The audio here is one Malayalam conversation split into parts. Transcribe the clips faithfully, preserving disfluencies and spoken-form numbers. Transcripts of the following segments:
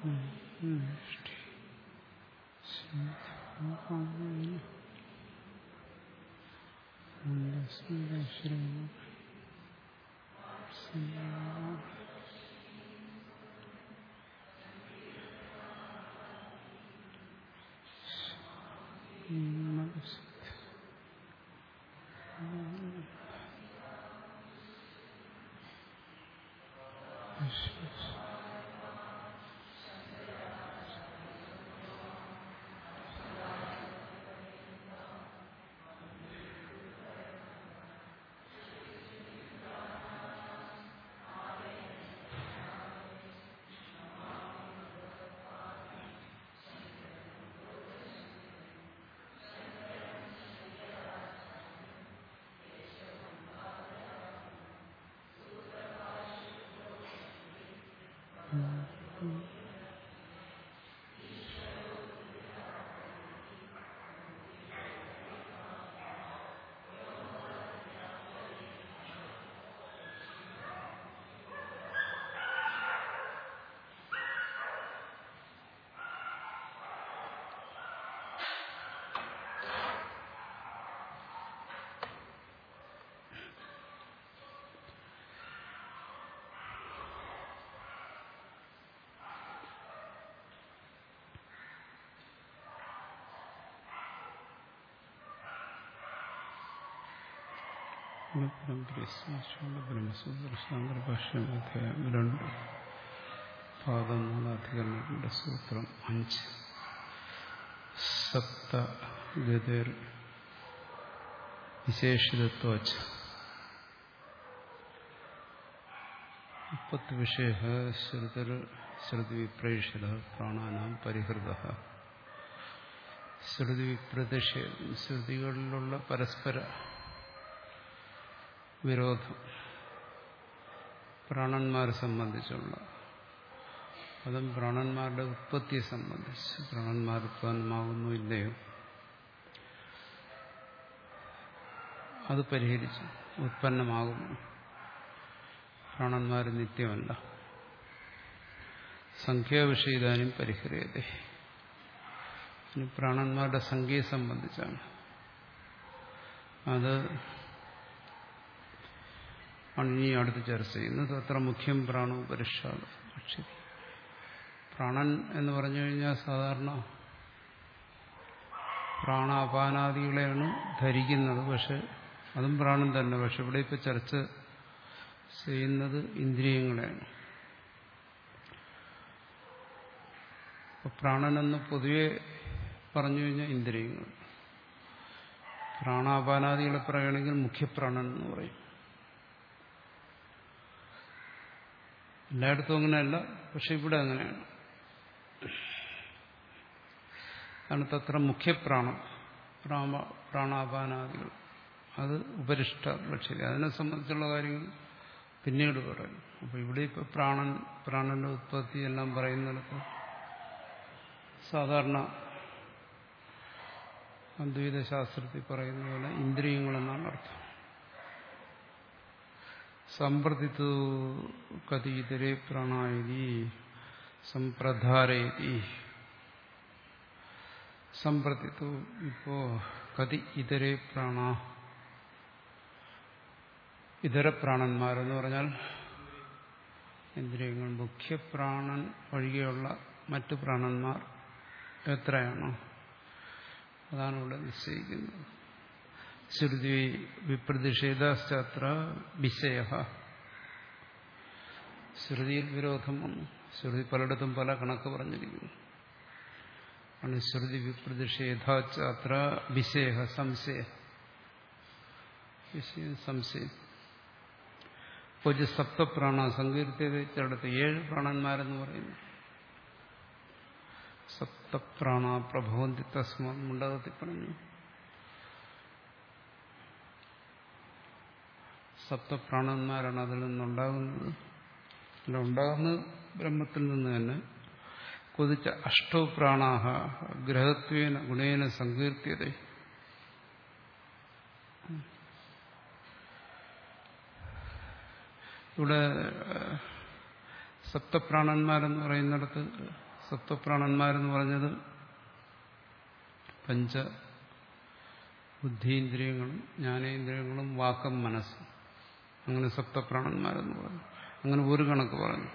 ബ്രഹ്മസൂത്രശാങ്കരഭാഷ്യം അധ്യായം രണ്ട് പാദം മൂന്നാധികരണത്തിന്റെ സൂത്രം അഞ്ച്. സപ്തഗതിർ വിശേഷിതത്വച്ച മുപ്പത്ത് വിഷയ ശ്രുതിർ ശ്രുതി വിപ്രേഷിത പ്രാണാനാം പരിഹൃത. ശ്രുതി വിപ്രതിഷേധം ശ്രുതികളിലുള്ള പരസ്പര വിരോധം പ്രാണന്മാരെ സംബന്ധിച്ചുള്ള, അതും പ്രാണന്മാരുടെ ഉത്പത്തിയെ സംബന്ധിച്ച്, പ്രാണന്മാർ ഉത്പന്നമാകുന്നു ഇല്ലയോ അത് പരിഹരിച്ചു. ഉത്പന്നമാകുന്നു, പ്രാണന്മാർ നിത്യമല്ല. സംഖ്യാവിഷയിതാനും പരിഹരിയതേ. ഇനി പ്രാണന്മാരുടെ സംഖ്യയെ സംബന്ധിച്ചാണ്. അത് ആണ് ഇനി അടുത്ത് ചർച്ച ചെയ്യുന്നത്. അത്ര മുഖ്യം പ്രാണോപരിഷാദ്. പ്രാണൻ എന്ന് പറഞ്ഞു കഴിഞ്ഞാൽ സാധാരണ പ്രാണാപാനാദികളെയാണ് ധരിക്കുന്നത്. പക്ഷെ അതും പ്രാണൻ തന്നെ. പക്ഷെ ഇവിടെ ഇപ്പൊ ചർച്ച ചെയ്യുന്നത് ഇന്ദ്രിയങ്ങളെയാണ്. പ്രാണനെന്ന് പൊതുവെ പറഞ്ഞു കഴിഞ്ഞാൽ ഇന്ദ്രിയങ്ങൾ. പ്രാണാപാനാദികളെ പറയുകയാണെങ്കിൽ മുഖ്യപ്രാണൻ എന്ന് പറയും. എല്ലായിടത്തും അങ്ങനെയല്ല, പക്ഷെ ഇവിടെ അങ്ങനെയാണ്. അതാണ് തത്ര മുഖ്യപ്രാണം. പ്രാണാപാനാദികൾ അത് ഉപരിഷ്ട ലക്ഷ്യം. അതിനെ സംബന്ധിച്ചുള്ള കാര്യങ്ങൾ പിന്നീട് പറയും. അപ്പൊ ഇവിടെ ഇപ്പൊ പ്രാണൻ, പ്രാണന്റെ ഉത്പത്തി എല്ലാം പറയുന്നിടത്ത് സാധാരണ അദ്വൈത ശാസ്ത്രത്തിൽ പറയുന്ന പോലെ ഇന്ദ്രിയങ്ങളെന്നാണ് അർത്ഥം. സമ്പ്രതിത്തു കഥയിതരേ പ്രാണായതി സമ്പ്രധാരയതി. സമ്പ്രതിത്തു ഇപ്പോ കതി ഇതരേ പ്രാണ, ഇതര പ്രാണന്മാരെന്ന് പറഞ്ഞാൽ ഇന്ദ്രിയങ്ങൾ. മുഖ്യപ്രാണൻ ഒഴികെയുള്ള മറ്റു പ്രാണന്മാർ എത്രയാണോ അതാണ് ഇവിടെ നിശ്ചയിക്കുന്നത്. ശ്രുതി വിപ്രതിഷേധാശ്ചാത്ര വിഷയ. ശ്രുതിയിൽ വിരോധം വന്നു. ശ്രുതി പലയിടത്തും പല കണക്ക് പറഞ്ഞിരിക്കുന്നു. ആണ് ശ്രുതി വിപ്രതിഷേധാശ്ചാത്ര വിഷയ സംശയ. വിഷയം സംശയം. ഇപ്പോൾ സപ്തപ്രാണ സങ്കീർത്തിയടുത്ത് ഏഴ് പ്രാണന്മാരെന്ന് പറയുന്നു. സപ്തപ്രാണ പ്രഭവന്തി തസ്മാ മുണ്ടകത്തിൽ പറഞ്ഞു. സപ്തപ്രാണന്മാരാണ് അതിൽ നിന്നുണ്ടാകുന്നത്. അല്ല, ഉണ്ടാകുന്നത് ബ്രഹ്മത്തിൽ നിന്ന് തന്നെ. കൊതിച്ച അഷ്ടോ പ്രാണാഹ ഗ്രഹത്വേന ഗുണേന സങ്കീർത്യത. ഇവിടെ സപ്തപ്രാണന്മാരെന്ന് പറയുന്നിടത്ത് സപ്തപ്രാണന്മാരെന്ന് പറഞ്ഞത് പഞ്ച ബുദ്ധീന്ദ്രിയങ്ങളും ജ്ഞാനേന്ദ്രിയങ്ങളും വാക്കും മനസ്സും, അങ്ങനെ സപ്തപ്രാണന്മാരെന്ന് പറഞ്ഞു. അങ്ങനെ ഒരു കണക്ക് പറഞ്ഞു.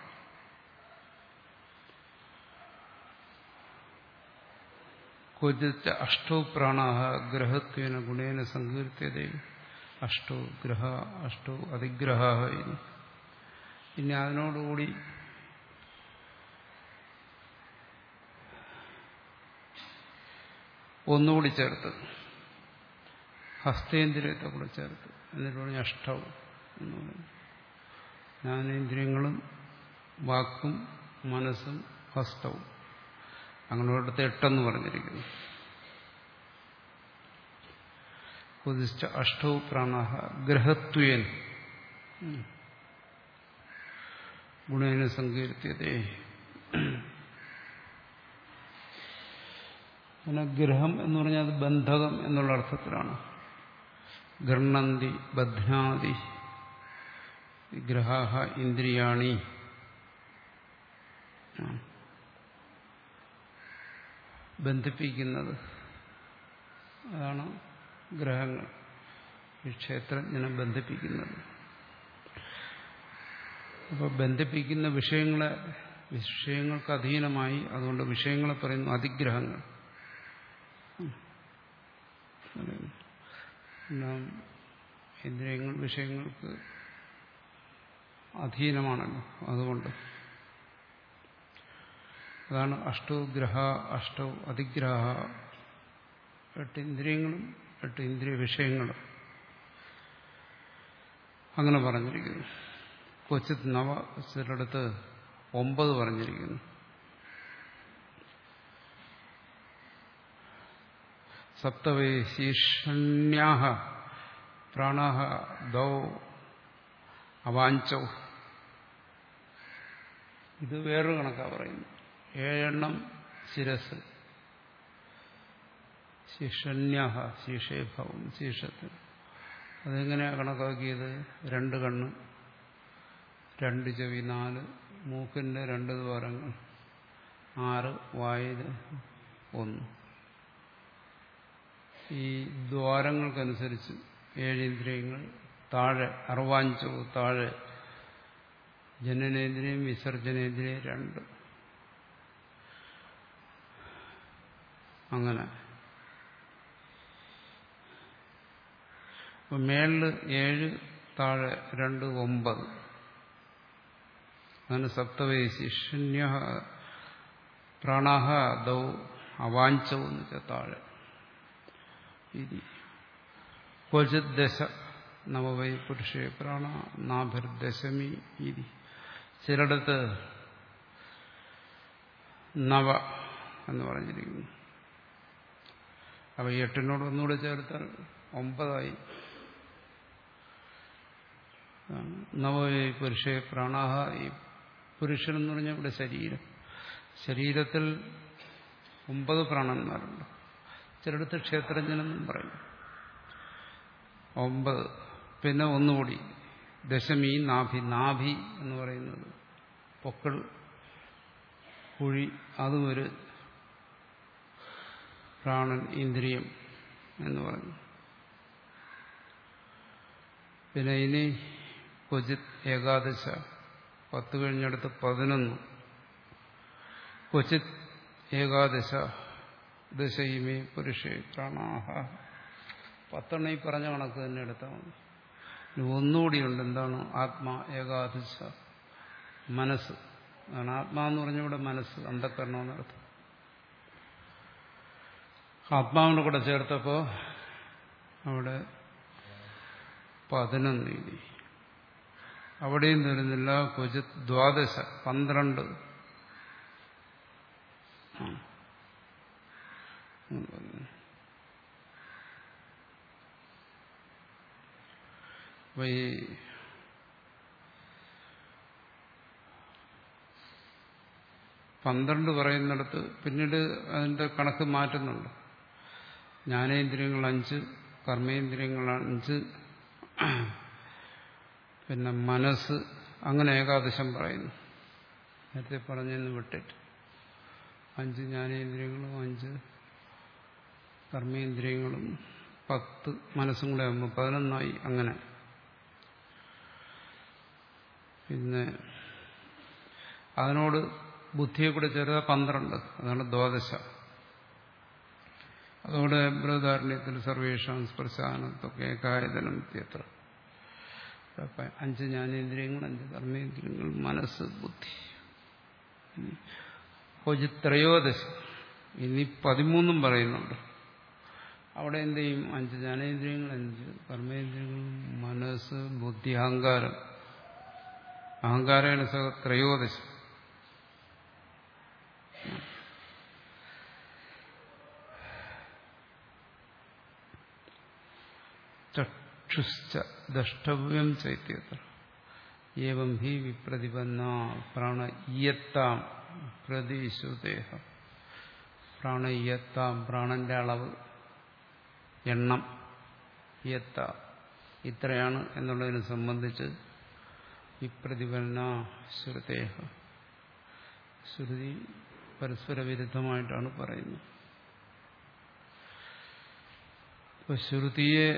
ക്വചിത് അഷ്ടൗ പ്രാണാഹ ഗ്രഹത്വേന ഗുണേന സങ്കീർത്യതേ അഷ്ടൗ ഗ്രഹ അഷ്ടൗ അതിഗ്രഹ. ഇനി അതിനോടുകൂടി ഒന്നുകൂടി ചേർത്ത് ഹസ്തേന്ദ്രിയത്തെ കൂടെ ചേർത്ത് എന്നിട്ട് പറഞ്ഞ അഷ്ടൗ എന്ന് പറയുന്നു. ജ്ഞാനേന്ദ്രിയങ്ങളും വാക്കും മനസ്സും ഹസ്തവും, അങ്ങനെ ഒരിടത്ത് എട്ടെന്ന് പറഞ്ഞിരിക്കുന്നു. കുതിച്ച അഷ്ടൗ പ്രാണാഹ ഗ്രഹത്വേൻ ഗുണേന സങ്കീർത്യതേ. അങ്ങനെ ഗ്രഹം എന്ന് പറഞ്ഞാൽ അത് ബന്ധകം എന്നുള്ള അർത്ഥത്തിലാണ്. ഗൃഹണന്തി ബധ്നാതി ഗ്രഹാഹ ഇന്ദ്രിയാണി. ബന്ധിപ്പിക്കുന്നത്, അതാണ് ഗ്രഹങ്ങൾ ഈ ക്ഷേത്രജ്ഞനെ ബന്ധിപ്പിക്കുന്നത്. അപ്പോൾ ബന്ധിപ്പിക്കുന്ന വിഷയങ്ങളെ വിഷയങ്ങൾക്ക് അധീനമായി, അതുകൊണ്ട് വിഷയങ്ങളെ പറയുന്നു അതിഗ്രഹങ്ങൾ. ഇന്ദ്രിയങ്ങൾ വിഷയങ്ങൾക്ക് അധീനമാണല്ലോ, അതുകൊണ്ട് അതാണ് അഷ്ടൗ ഗ്രഹ അഷ്ടൗ അതിഗ്രഹ. എട്ട് ഇന്ദ്രിയങ്ങളും എട്ട് ഇന്ദ്രിയ വിഷയങ്ങളും അങ്ങനെ പറഞ്ഞിരിക്കുന്നു. ക്വചിത് നവ, ചിലടത്ത് ഒമ്പത് പറഞ്ഞിരിക്കുന്നു. സപ്തവേ ശീർഷണ്യാഹ പ്രാണാഹ ദൗ അവാഞ്ചൗ. ഇത് വേറൊരു കണക്കാ പറയുന്നു. ഏഴെണ്ണം ശിരസ്, ശീർഷണ്യാഹ ശീർഷേഭാവം ശീർഷത്തിൽ. അതെങ്ങനെയാ കണക്കാക്കിയത്? രണ്ട് കണ്ണ്, രണ്ട് ചെവി, നാല് മൂക്കിന്റെ രണ്ട് ദ്വാരങ്ങൾ, ആറ് വായിൽ ഒന്ന്. ഈ ദ്വാരങ്ങൾക്കനുസരിച്ച് ഏഴിന്ദ്രിയങ്ങൾ. താഴെ അർവാഞ്ചോ, താഴെ ജനനേന്ദ്രിയം വിസർജനേന്ദ്രിയം രണ്ട്. അങ്ങനെ അപ്പൊ മേളില് ഏഴ്, താഴെ രണ്ട്, ഒമ്പത്. അങ്ങനെ സപ്തവയസി ശൂന്യ പ്രാണാഹ ദൗ അവാഞ്ചവും എന്ന് വെച്ചാൽ താഴെ. ക്വചിത് ദശ നവവൈ പുരുഷേ പ്രാണ നാഭിർദശമി ഇതി. ചിലടത്ത് നവ എന്ന് പറഞ്ഞിരിക്കുന്നു. അപ്പൊ എട്ടിനോട് ഒന്നുകൂടെ ചേർത്താൽ ഒമ്പതായി. നവവൈ പുരുഷേ പ്രാണാഹ. ഈ പുരുഷൻ എന്ന് പറഞ്ഞാൽ ഇവിടെ ശരീരം. ശരീരത്തിൽ ഒമ്പത് പ്രാണന്മാരുണ്ട്. ചിലടത്ത് ക്ഷേത്രജ്ഞനെന്നും പറയും. ഒമ്പത്. പിന്നെ ഒന്നുകൂടി ദശമി നാഭി. നാഭി എന്ന് പറയുന്നത് പൊക്കൾ കുഴി, അതും ഒരു പ്രാണൻ ഇന്ദ്രിയം എന്ന് പറഞ്ഞു. പിന്നെ ഇനി ക്വചിത് ഏകാദശ, പത്ത് കഴിഞ്ഞടുത്ത് പതിനൊന്ന്. ക്വചിത് ഏകാദശ ദശയിമേ പുരുഷേ പ്രാണാഹ. പത്തെണ്ണ ഈ പറഞ്ഞ കണക്ക് തന്നെ എടുത്താൽ മതി. ഒന്നുകൂടിയുണ്ട്. എന്താണ്? ആത്മാ ഏകാദശ മനസ്സ്. അതാണ് ആത്മാവെന്ന് പറഞ്ഞവിടെ മനസ്സ്, അന്ധക്കരണം എന്നർത്ഥം. ആത്മാവിനെ കൂടെ ചേർത്തപ്പോ അവിടെ പതിനൊന്ന്. ഇനി അവിടെയും തരുന്നില്ല. ക്വചിത് ദ്വാദശ പന്ത്രണ്ട്. അപ്പൊ ഈ പന്ത്രണ്ട് പറയുന്നിടത്ത് പിന്നീട് അതിന്റെ കണക്ക് മാറ്റുന്നുണ്ട്. ജ്ഞാനേന്ദ്രിയങ്ങൾ അഞ്ച്, കർമ്മേന്ദ്രിയങ്ങൾ അഞ്ച്, പിന്നെ മനസ്സ്, അങ്ങനെ ഏകാദശം പറയുന്നു. നേരത്തെ പറഞ്ഞെന്ന് വിട്ടിട്ട് അഞ്ച് ജ്ഞാനേന്ദ്രിയങ്ങളും അഞ്ച് കർമ്മേന്ദ്രിയങ്ങളും പത്ത് മനസ്സും കൂടെ ആകുമ്പോൾ പതിനൊന്നായി. അങ്ങനെ പിന്നെ അതിനോട് ബുദ്ധിയെ കൂടെ ചേർത്ത പന്ത്രണ്ട്, അതാണ് ദ്വാദശ. അതോടെ ബൃഹദാരണ്യത്തിൽ സർവേഷാം സ്പർശാനത്തൊക്കെ ഏകായതനം എത്ര അഞ്ച് ജ്ഞാനേന്ദ്രിയങ്ങൾ, അഞ്ച് കർമ്മേന്ദ്രിയങ്ങൾ, മനസ്സ്, ബുദ്ധി. ത്രയോദശ ഇനി പതിമൂന്നും പറയുന്നുണ്ട്. അവിടെ എന്ത് ചെയ്യും? അഞ്ച് ജ്ഞാനേന്ദ്രിയങ്ങൾ, അഞ്ച് കർമ്മേന്ദ്രിയങ്ങൾ, മനസ്സ്, ബുദ്ധി, അഹങ്കാരം. അഹങ്കാരേണ സഹ ത്രയോദശ. ചക്ഷുശ്ച ദ്രഷ്ടവ്യം ചൈത്യത്ര ഏവം ഹി വിപ്രതിപന്ന പ്രാണ ഇയത്താം പ്രതിശുദേഹ. പ്രാണ ഇയത്താം, പ്രാണന്റെ അളവ്, എണ്ണം, ഇയത്ത ഇത്രയാണ് എന്നുള്ളതിനെ സംബന്ധിച്ച് വിപ്രതിപന്ന ശ്രുതേഹ, ശ്രുതി പരസ്പര വിരുദ്ധമായിട്ടാണ് പറയുന്നത്. ഇപ്പൊ ശ്രുതിയെ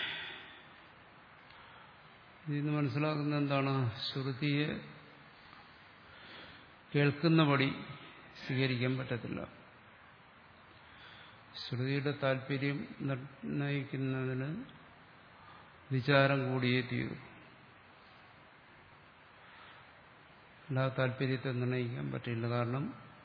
ഇതിന് മനസ്സിലാക്കുന്ന എന്താണ്? ശ്രുതിയെ കേൾക്കുന്നപടി സ്വീകരിക്കാൻ പറ്റത്തില്ല. ശ്രുതിയുടെ താല്പര്യം നിർണയിക്കുന്നതിന് വിചാരം കൂടിയേ തീരൂ. എല്ലാ താല്പര്യത്തെ നിർണയിക്കാൻ പറ്റില്ല. കാരണം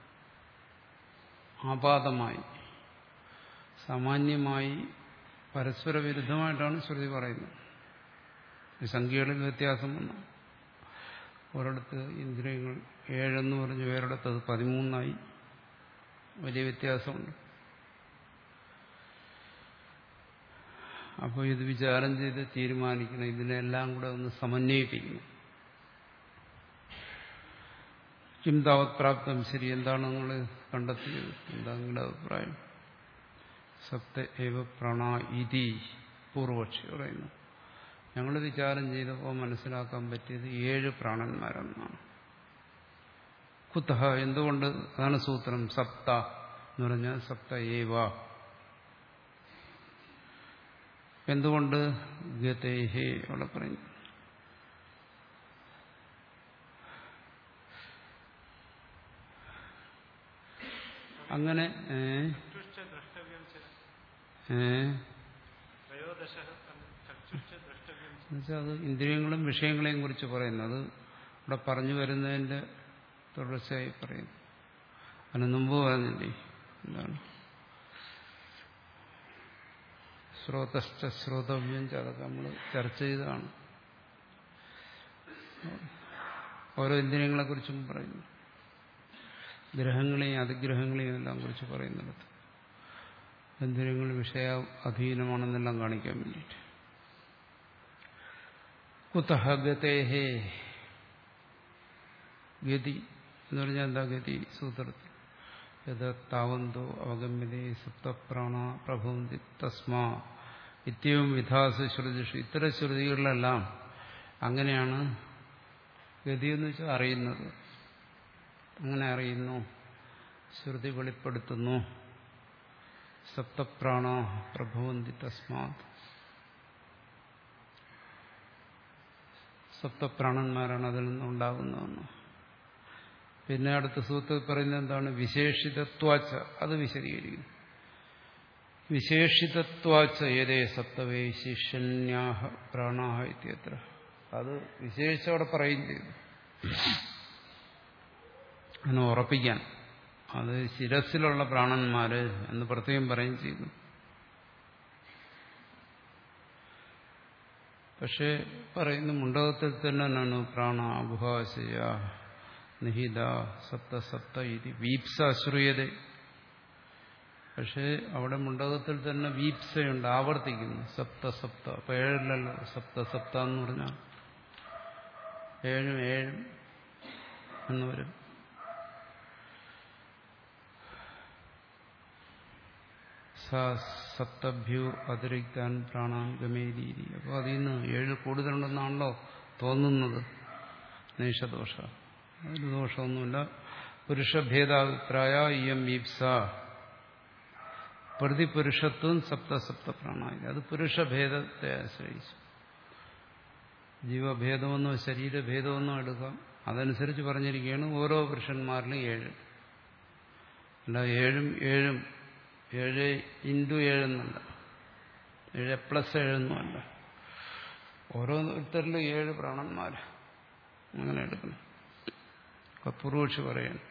ആപാതമായി, സാമാന്യമായി പരസ്പര വിരുദ്ധമായിട്ടാണ് ശ്രുതി പറയുന്നത്. സംഖ്യകളിൽ വ്യത്യാസം വന്നു. ഒരിടത്ത് ഇന്ദ്രിയങ്ങൾ ഏഴെന്ന് പറഞ്ഞു, വേറൊരിടത്ത് അത് പതിമൂന്നായി. വലിയ വ്യത്യാസമുണ്ട്. അപ്പോൾ ഇത് വിചാരം ചെയ്ത് തീരുമാനിക്കണം. ഇതിനെല്ലാം കൂടെ ഒന്ന് സമന്വയിപ്പിക്കണം. കിം താവത് പ്രാപ്തം, ശരി, എന്താണ് നിങ്ങൾ കണ്ടെത്തിയത്? എന്താ നിങ്ങളുടെ അഭിപ്രായം? സപ്ത ഏവ പ്രണ ഇതി പൂർവപക്ഷി പറയുന്നു. ഞങ്ങൾ വിചാരം ചെയ്തപ്പോൾ മനസ്സിലാക്കാൻ പറ്റിയത് ഏഴ് പ്രാണന്മാരെന്നാണ്. കുതഹ, എന്തുകൊണ്ട്? അതാണ് സൂത്രം. സപ്ത എന്ന് പറഞ്ഞാൽ സപ്ത ഏവ. എന്തുകൊണ്ട്? ഗതേഹേ അവിടെ പറയും. അങ്ങനെ എന്നുവെച്ചാൽ അത് ഇന്ദ്രിയങ്ങളും വിഷയങ്ങളെയും കുറിച്ച് പറയുന്നു. അത് ഇവിടെ പറഞ്ഞു വരുന്നതിന്റെ തുടർച്ചയായി പറയുന്നു. അതിന് മുമ്പ് പറഞ്ഞില്ലേ എന്താണ്? ശ്രോതശ്ച ശ്രോതവ്യം, അതൊക്കെ നമ്മൾ ചർച്ച ചെയ്തതാണ്. ഓരോ ഇന്ദ്രിയങ്ങളെ കുറിച്ചും പറയുന്നു. ഗ്രഹങ്ങളെയും അതിഗ്രഹങ്ങളെയും എല്ലാം കുറിച്ച് പറയുന്നിടത്ത് ഇന്ദ്രിയങ്ങൾ വിഷയ അധീനമാണെന്നെല്ലാം കാണിക്കാൻ വേണ്ടിയിട്ട്. കുതഹ ഗതേഹേ, ഗതി എന്ന് പറഞ്ഞാൽ എന്താ? ഗതി സൂത്രത്തിൽ യത് താവന്തോ അവഗമ്യതേ സപ്തപ്രാണ പ്രഭവന്തി തസ്മാ ഇത്യവും വിധാസ് ശ്രുതിഷു. ഇത്തരം ശ്രുതികളിലെല്ലാം അങ്ങനെയാണ് ഗതി എന്ന് വെച്ചാൽ അറിയുന്നത്. അങ്ങനെ അറിയുന്നു, ശ്രുതി വെളിപ്പെടുത്തുന്നു. സപ്തപ്രാണ പ്രഭവന്തി തസ്മാത്, സപ്തപ്രാണന്മാരാണ് അതിൽ നിന്നുണ്ടാകുന്നതെന്ന്. പിന്നെ അടുത്ത സൂത്രത്തിൽ പറയുന്നത് എന്താണ്? വിശേഷിതത്വാച്ച, അത് വിശദീകരിക്കുന്നു. വിശേഷിതത്വാച്ച ഏതേ സപ്തവേ ശിഷ്യന്യാഹ പ്രാണാഹ ഇത്യത്ര. അത് വിശേഷിച്ചവിടെ പറയുകയും ചെയ്തു. അങ്ങനെ ഉറപ്പിക്കാൻ, അത് ശിരസിലുള്ള പ്രാണന്മാര് എന്ന് പ്രത്യേകം പറയുകയും ചെയ്തു. പക്ഷെ പറയുന്നു മുണ്ടകത്തിൽ തന്നെ നനു പ്രാണ ഗുഹാശയ നിഹിത സപ്ത സപ്ത ഇത് വീപ്സ അശ്രൂയത. പക്ഷെ അവിടെ മുണ്ടകത്തിൽ തന്നെ വീപ്സയുണ്ട്, ആവർത്തിക്കുന്നു. സപ്ത സപ്ത, അപ്പൊ ഏഴിലല്ലോ സപ്ത സപ്ത എന്ന് പറഞ്ഞാൽ ഏഴും ഏഴും എന്ന് വരും. സപ്തഭ്യൂ അതിരിക്താൻ പ്രാണാൻ ഗമേരീതി. അപ്പോൾ അതിൽ നിന്ന് ഏഴ് കൂടുതലുണ്ടെന്നാണല്ലോ തോന്നുന്നത്. നൈഷദോഷ, അതിന് ദോഷമൊന്നുമില്ല. പുരുഷഭേദാഭിപ്രായ ഇയം ഈപ്സ പ്രതിപുരുഷത്വം സപ്ത സപ്ത പ്രാണായ. അത് പുരുഷഭേദത്തെ ആശ്രയിച്ചു. ജീവഭേദമെന്നോ ശരീരഭേദമെന്നോ എടുക്കാം. അതനുസരിച്ച് പറഞ്ഞിരിക്കുകയാണ് ഓരോ പുരുഷന്മാരിലും ഏഴ്. അല്ല ഏഴും ഏഴും ഏഴ് ഇൻറ്റു ഏഴെന്നല്ല, ഏഴ് പ്ലസ് ഏഴെന്നുമല്ല. ഓരോരുത്തരിലും ഏഴ് പ്രാണന്മാർ അങ്ങനെ എടുക്കണം. പൂർവക്ഷി പറയണം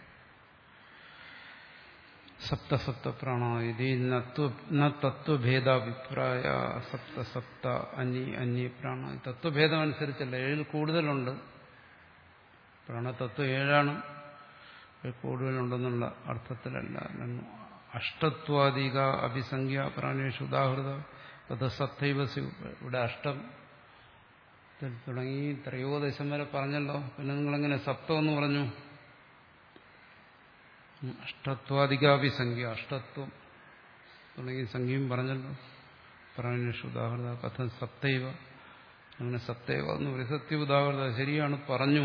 സപ്ത സപ്ത പ്രാണായതി തത്വഭേദാഭിപ്രായ സപ്ത സപ്ത അന്യ അന്യ പ്രാണ. തത്വഭേദം അനുസരിച്ചല്ല, ഏഴിൽ കൂടുതലുണ്ട്. പ്രാണതത്വം ഏഴാണ്, കൂടുതലുണ്ടെന്നുള്ള അർത്ഥത്തിലല്ല. അഷ്ടത്വാധിക അഭിസംഖ്യ പ്രാണേഷു ഉദാഹൃത അത് സത്തൈവസി. ഇവിടെ അഷ്ടം തുടങ്ങി ത്രയോദശം വരെ പറഞ്ഞല്ലോ, പിന്നെ നിങ്ങളെങ്ങനെ സപ്തം എന്ന് പറഞ്ഞു? അഷ്ടത്വാധികാഭിസംഖ്യ, അഷ്ടത്വം തുടങ്ങി സംഖ്യയും പറഞ്ഞല്ലോ. പ്രാണേഷു ഉദാഹൃത കഥം സപ്തൈവ, അങ്ങനെ സപ്തൈവ എന്ന് പറയും. സത്യ ഉദാഹൃത ശരിയാണ് പറഞ്ഞു.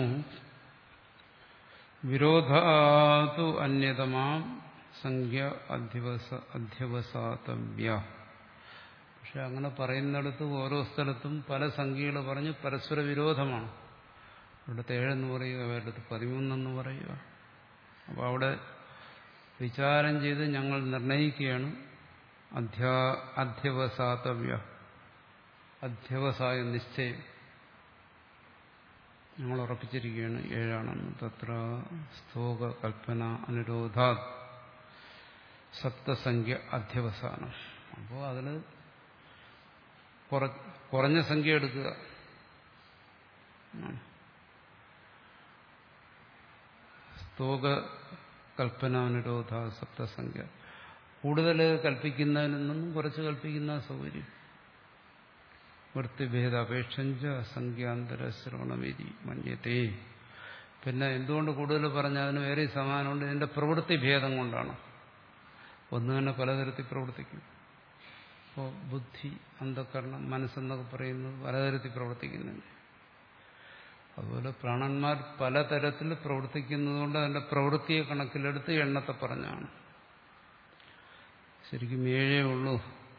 വിരോധാതു അന്യതമാം സംഖ്യ അധ്യവസ അധ്യവസാതവ്യ. പക്ഷെ അങ്ങനെ പറയുന്നിടത്ത് ഓരോ സ്ഥലത്തും പല സംഖ്യകൾ പറഞ്ഞ് പരസ്പര വിരോധമാണ്. ഇവിടുത്തെ ഏഴെന്ന് പറയുക, വേറെടുത്ത് പതിമൂന്നെന്ന് പറയുക. അപ്പോൾ അവിടെ വിചാരം ചെയ്ത് ഞങ്ങൾ നിർണയിക്കുകയാണ് അധ്യാ അധ്യവസാതവ്യ, അധ്യവസായ നിശ്ചയം ഞങ്ങൾ ഉറപ്പിച്ചിരിക്കുകയാണ് ഏഴാണെന്ന്. തത്ര സ്തോക കൽപ്പന അനുരോധാ സപ്തസംഖ്യ അധ്യവസാനം. അപ്പോൾ അതിൽ കുറഞ്ഞ സംഖ്യ എടുക്കുക. സ്തോക കൽപ്പനാനുരോധ സപ്തസംഖ്യ. കൂടുതൽ കൽപ്പിക്കുന്നതിൽ നിന്നും കുറച്ച് കൽപ്പിക്കുന്ന സൗകര്യം. വൃത്തിഭേദാപേക്ഷഞ്ച സംഖ്യാന്തര ശ്രവണവിധി മന്യത്തെ. പിന്നെ എന്തുകൊണ്ട് കൂടുതൽ പറഞ്ഞാൽ അതിന് വേറെ സമാനമുണ്ട്. ഇതിന്റെ പ്രവൃത്തി ഭേദം കൊണ്ടാണ്. ഒന്ന് തന്നെ പലതരത്തിൽ പ്രവർത്തിക്കും. ഇപ്പോൾ ബുദ്ധി, അന്ധകരണം, മനസ്സെന്നൊക്കെ പറയുന്നത് പലതരത്തിൽ പ്രവർത്തിക്കുന്നുണ്ട്. അതുപോലെ പ്രാണന്മാർ പലതരത്തിൽ പ്രവർത്തിക്കുന്നതുകൊണ്ട് അതിന്റെ പ്രവൃത്തിയെ കണക്കിലെടുത്ത് എണ്ണത്തെ പറഞ്ഞാണ്. ശരിക്കും ഏഴേ ഉള്ളൂ.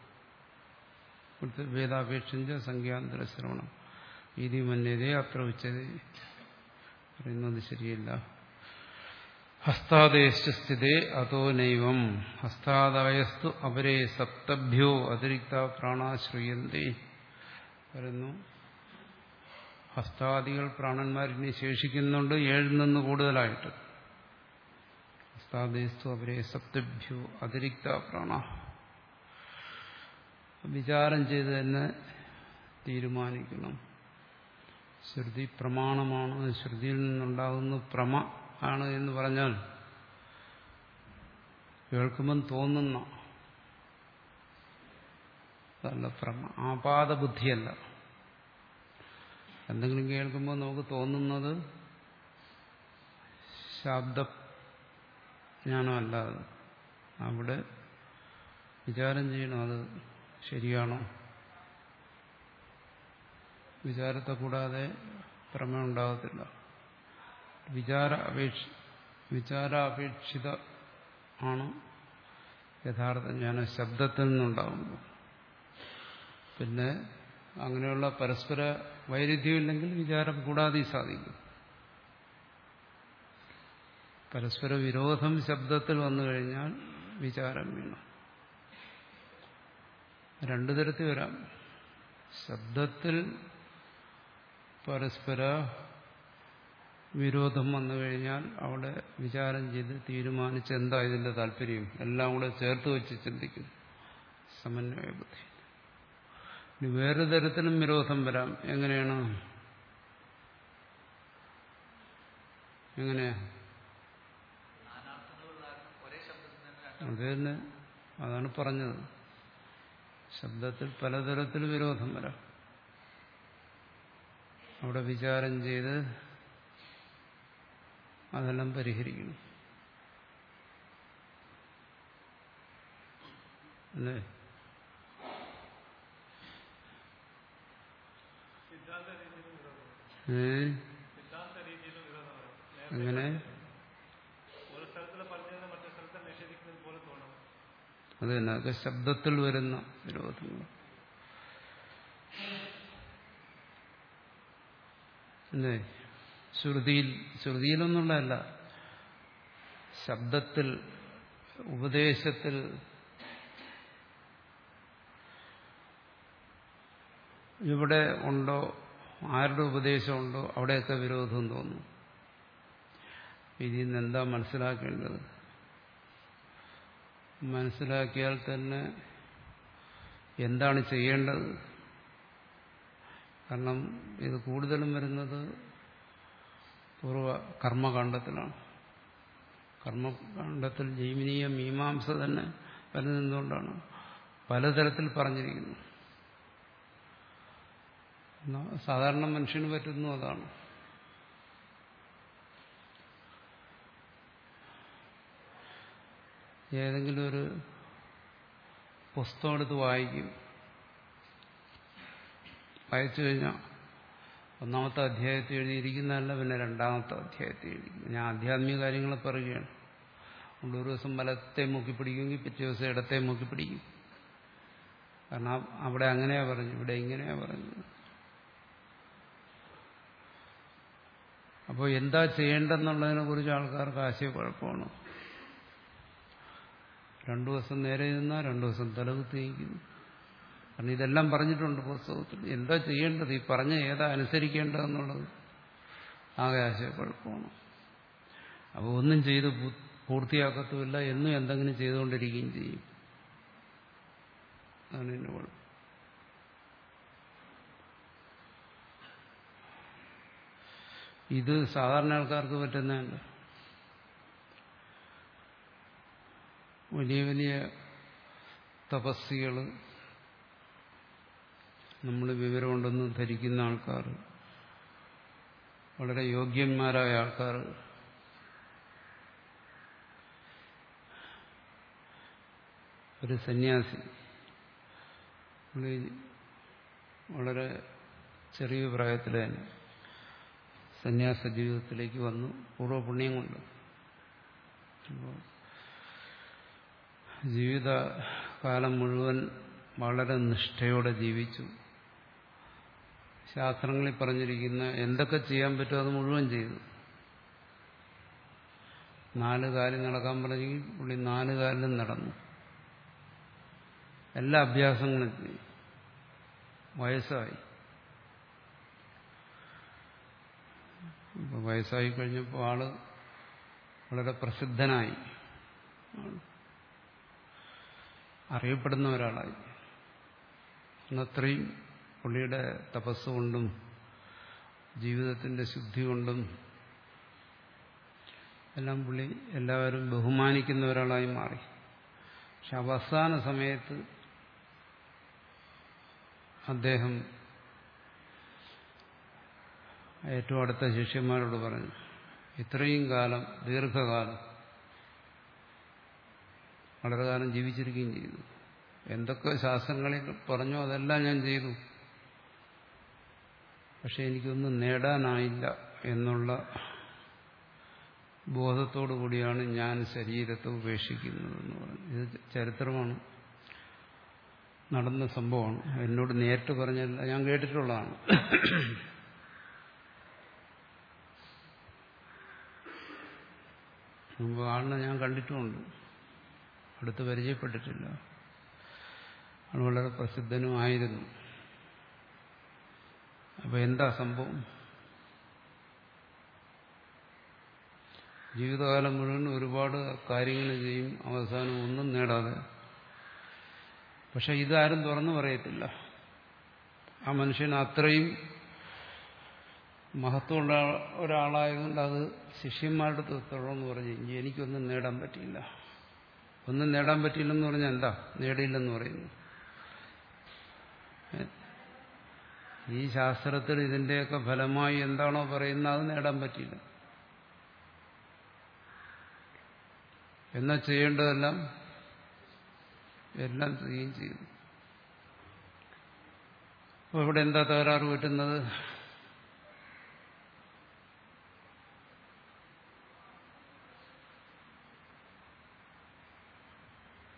വേദാപേക്ഷിച്ച സംഖ്യാന്തര ശ്രവണം ഇതി മന്യതേ അത്ര ഉച്ചതേ പറയുന്നത് ശരിയല്ല. ഹസ്താദയശ്ച സ്ഥിതേ അതോ നൈവം ഹസ്താദായസ്തു അപരേ സപ്തഭ്യോ അതിരിക്ത പ്രാണാശ്രൂയന്തേ പറയുന്നു. ഹസ്താദികൾ പ്രാണന്മാരിനെ ശേഷിക്കുന്നുണ്ട് ഏഴിൽ നിന്ന് കൂടുതലായിട്ട്. ഹസ്താദയസ്തു അപരേ സപ്തഭ്യോ അതിരിക്ത പ്രാണ. വിചാരം ചെയ്ത് തന്നെ തീരുമാനിക്കണം. ശ്രുതി പ്രമാണമാണ്, ശ്രുതിയിൽ നിന്നുണ്ടാകുന്ന പ്രമ ആണ് എന്ന് പറഞ്ഞാൽ കേൾക്കുമ്പം തോന്നുന്ന അതല്ല പ്രമ. ആപാത ബുദ്ധിയല്ല. എന്തെങ്കിലും കേൾക്കുമ്പോൾ നമുക്ക് തോന്നുന്നത് ശബ്ദജ്ഞാനമല്ലാതെ അവിടെ വിചാരം ചെയ്യണം. അത് ശരിയാണോ? വിചാരത്തെ കൂടാതെ പ്രമേയം ഉണ്ടാകത്തില്ല. വിചാര അപേക്ഷ വിചാരാപേക്ഷിത ആണ് യഥാർത്ഥ ജ്ഞാനം ശബ്ദത്തിൽ നിന്നുണ്ടാകുന്നു. പിന്നെ അങ്ങനെയുള്ള പരസ്പര വൈരുദ്ധ്യമില്ലെങ്കിൽ വിചാരം കൂടാതെ സാധിക്കും. പരസ്പര വിരോധം ശബ്ദത്തിൽ വന്നു കഴിഞ്ഞാൽ വിചാരം വേണം. രണ്ടു തരത്തിൽ വരാം. ശബ്ദത്തിൽ പരസ്പര വിരോധം വന്നു കഴിഞ്ഞാൽ അവിടെ വിചാരം ചെയ്ത് തീരുമാനിച്ച് എന്താ ഇതിന്റെ താല്പര്യം എല്ലാം കൂടെ ചേർത്ത് വെച്ച് ചിന്തിക്കുന്നു. സമന്വയ ബുദ്ധി. ഇനി വേറെ തരത്തിലും വിരോധം വരാം. എങ്ങനെയാണ്? എങ്ങനെയാ? അത് തന്നെ, അതാണ് പറഞ്ഞത്. ശബ്ദത്തിൽ പലതരത്തിൽ വിരോധം വരാം. അവിടെ വിചാരം ചെയ്ത് അതെല്ലാം പരിഹരിക്കണം. അല്ലേ? ഏ എങ്ങനെ? അത് തന്നെ അതൊക്കെ ശബ്ദത്തിൽ വരുന്ന വിരോധങ്ങൾ. അല്ലേ? ശ്രുതിയിൽ ശ്രുതിയിലൊന്നുള്ളതല്ല, ശബ്ദത്തിൽ ഉപദേശത്തിൽ ഇവിടെ ഉണ്ടോ, ആരുടെ ഉപദേശമുണ്ടോ അവിടെയൊക്കെ വിരോധം തോന്നും. ഇതിൽ നിന്ന് എന്താ മനസ്സിലാക്കേണ്ടത്? മനസ്സിലാക്കിയാൽ തന്നെ എന്താണ് ചെയ്യേണ്ടത്? കാരണം ഇത് കൂടുതലും വരുന്നത് പൂർവ്വ കർമ്മകാണ്ഡത്തിലാണ്. കർമ്മകാണ്ഡത്തിൽ ജൈമിനീയ മീമാംസ തന്നെ വരുന്നതുകൊണ്ടാണ് പലതരത്തിൽ പറഞ്ഞിരിക്കുന്നു. സാധാരണ മനുഷ്യന് പറ്റുന്നു അതാണ്. ഏതെങ്കിലും ഒരു പുസ്തകം എടുത്ത് വായിക്കും. വായിച്ചു കഴിഞ്ഞാൽ ഒന്നാമത്തെ അധ്യായത്തിൽ എഴുതിയിരിക്കുന്നതല്ല, പിന്നെ രണ്ടാമത്തെ അധ്യായത്തിൽ എഴുതിയിരിക്കുന്നു. ഞാൻ ആധ്യാത്മിക കാര്യങ്ങളെ പറയുകയാണ്. അതുകൊണ്ട് ഒരു ദിവസം വലത്തെ മുക്കി പിടിക്കുമെങ്കിൽ പിറ്റേ ദിവസം ഇടത്തെ മുക്കി പിടിക്കും. കാരണം അവിടെ അങ്ങനെയാ പറഞ്ഞു, ഇവിടെ ഇങ്ങനെയാ പറഞ്ഞത്. അപ്പോൾ എന്താ ചെയ്യേണ്ടെന്നുള്ളതിനെ കുറിച്ച് ആൾക്കാർക്ക് ആശയക്കുഴപ്പമാണ്. രണ്ടു ദിവസം നേരെ നിന്നാൽ രണ്ടു ദിവസം തലകുത്തി നിൽക്കുന്നു. കാരണം ഇതെല്ലാം പറഞ്ഞിട്ടുണ്ട് പുസ്തകത്തിൽ. എന്താ ചെയ്യേണ്ടത്, ഈ പറഞ്ഞ ഏതാ അനുസരിക്കേണ്ടതെന്നുള്ളത് ആകെ ആശയക്കുഴപ്പമാണ്. അപ്പോൾ ഒന്നും ചെയ്ത് പൂർത്തിയാക്കത്തുമില്ല, എന്നും എന്തെങ്കിലും ചെയ്തുകൊണ്ടിരിക്കുകയും ചെയ്യും. അതാണ് എൻ്റെ കുഴപ്പം. ഇത് സാധാരണ ആൾക്കാർക്ക് പറ്റുന്നതല്ല. വലിയ വലിയ തപസ്സികൾ, നമ്മൾ വിവരമുണ്ടെന്ന് ധരിക്കുന്ന ആൾക്കാർ, വളരെ യോഗ്യന്മാരായ ആൾക്കാർ ഒരു സന്യാസി വളരെ ചെറിയ പ്രായത്തിൽ തന്നെ സന്യാസ ജീവിതത്തിലേക്ക് വന്നു, പൂർവ്വപുണ്യം കൊണ്ട്. ജീവിതകാലം മുഴുവൻ വളരെ നിഷ്ഠയോടെ ജീവിച്ചു. ശാസ്ത്രങ്ങളിൽ പറഞ്ഞിരിക്കുന്ന എന്തൊക്കെ ചെയ്യാൻ പറ്റുമോ അത് മുഴുവൻ ചെയ്തു. നാല് കാലിൽ നടക്കാൻ പറഞ്ഞെങ്കിൽ പുള്ളി നാല് കാലിലും നടന്നു. എല്ലാ അഭ്യാസങ്ങളും ചെയ്തു. വയസ്സായി. വയസ്സായി കഴിഞ്ഞപ്പോൾ ആള് വളരെ പ്രസിദ്ധനായി, അറിയപ്പെടുന്ന ഒരാളായി. അത്രയും പുള്ളിയുടെ തപസ്സുകൊണ്ടും ജീവിതത്തിന്റെ ശുദ്ധി കൊണ്ടും എല്ലാം പുള്ളി എല്ലാവരും ബഹുമാനിക്കുന്ന ഒരാളായി മാറി. പക്ഷെ അവസാന സമയത്ത് അദ്ദേഹം ഏറ്റവും അടുത്ത ശിഷ്യന്മാരോട് പറഞ്ഞു, ഇത്രയും കാലം, ദീർഘകാലം, വളരെ കാലം ജീവിച്ചിരിക്കുകയും ചെയ്തു. എന്തൊക്കെ ശാസ്ത്രങ്ങളിൽ പറഞ്ഞോ അതെല്ലാം ഞാൻ ചെയ്തു. പക്ഷെ എനിക്കൊന്നും നേടാനായില്ല എന്നുള്ള ബോധത്തോടു കൂടിയാണ് ഞാൻ ശരീരത്തെ ഉപേക്ഷിക്കുന്നതെന്ന് പറഞ്ഞു. ഇത് ചരിത്രമാണ്, നടന്ന സംഭവമാണ്. എന്നോട് നേരിട്ട് പറഞ്ഞല്ല, ഞാൻ കേട്ടിട്ടുള്ളതാണ്. മുമ്പ് ആളിനെ ഞാൻ കണ്ടിട്ടുമുണ്ട്, അടുത്ത് പരിചയപ്പെട്ടിട്ടില്ല. ആൾ വളരെ പ്രസിദ്ധനുമായിരുന്നു. അപ്പൊ എന്താ സംഭവം? ജീവിതകാലം മുഴുവൻ ഒരുപാട് കാര്യങ്ങൾ ചെയ്യും, അവസാനം ഒന്നും നേടാതെ. പക്ഷെ ഇതാരും തുറന്നു പറയത്തില്ല. ആ മനുഷ്യൻ അത്രയും മഹത്വമുള്ള ഒരാളായതുകൊണ്ട് അത് ശിഷ്യന്മാരുടെ തുടർന്ന് പറഞ്ഞു, എനിക്കൊന്നും നേടാൻ പറ്റിയില്ല. ഒന്നും നേടാൻ പറ്റിയില്ലെന്ന് പറഞ്ഞാൽ എന്താ? നേടിയില്ലെന്ന് പറയുന്നു. ഈ ശാസ്ത്രത്തിൽ ഇതിന്റെയൊക്കെ ഫലമായി എന്താണോ പറയുന്നത് അത് നേടാൻ പറ്റിയില്ല. എന്നാ ചെയ്യേണ്ടതെല്ലാം എല്ലാം ചെയ്യുകയും ചെയ്തു. അപ്പോൾ ഇവിടെ എന്താ തകരാറ് പറ്റുന്നത്?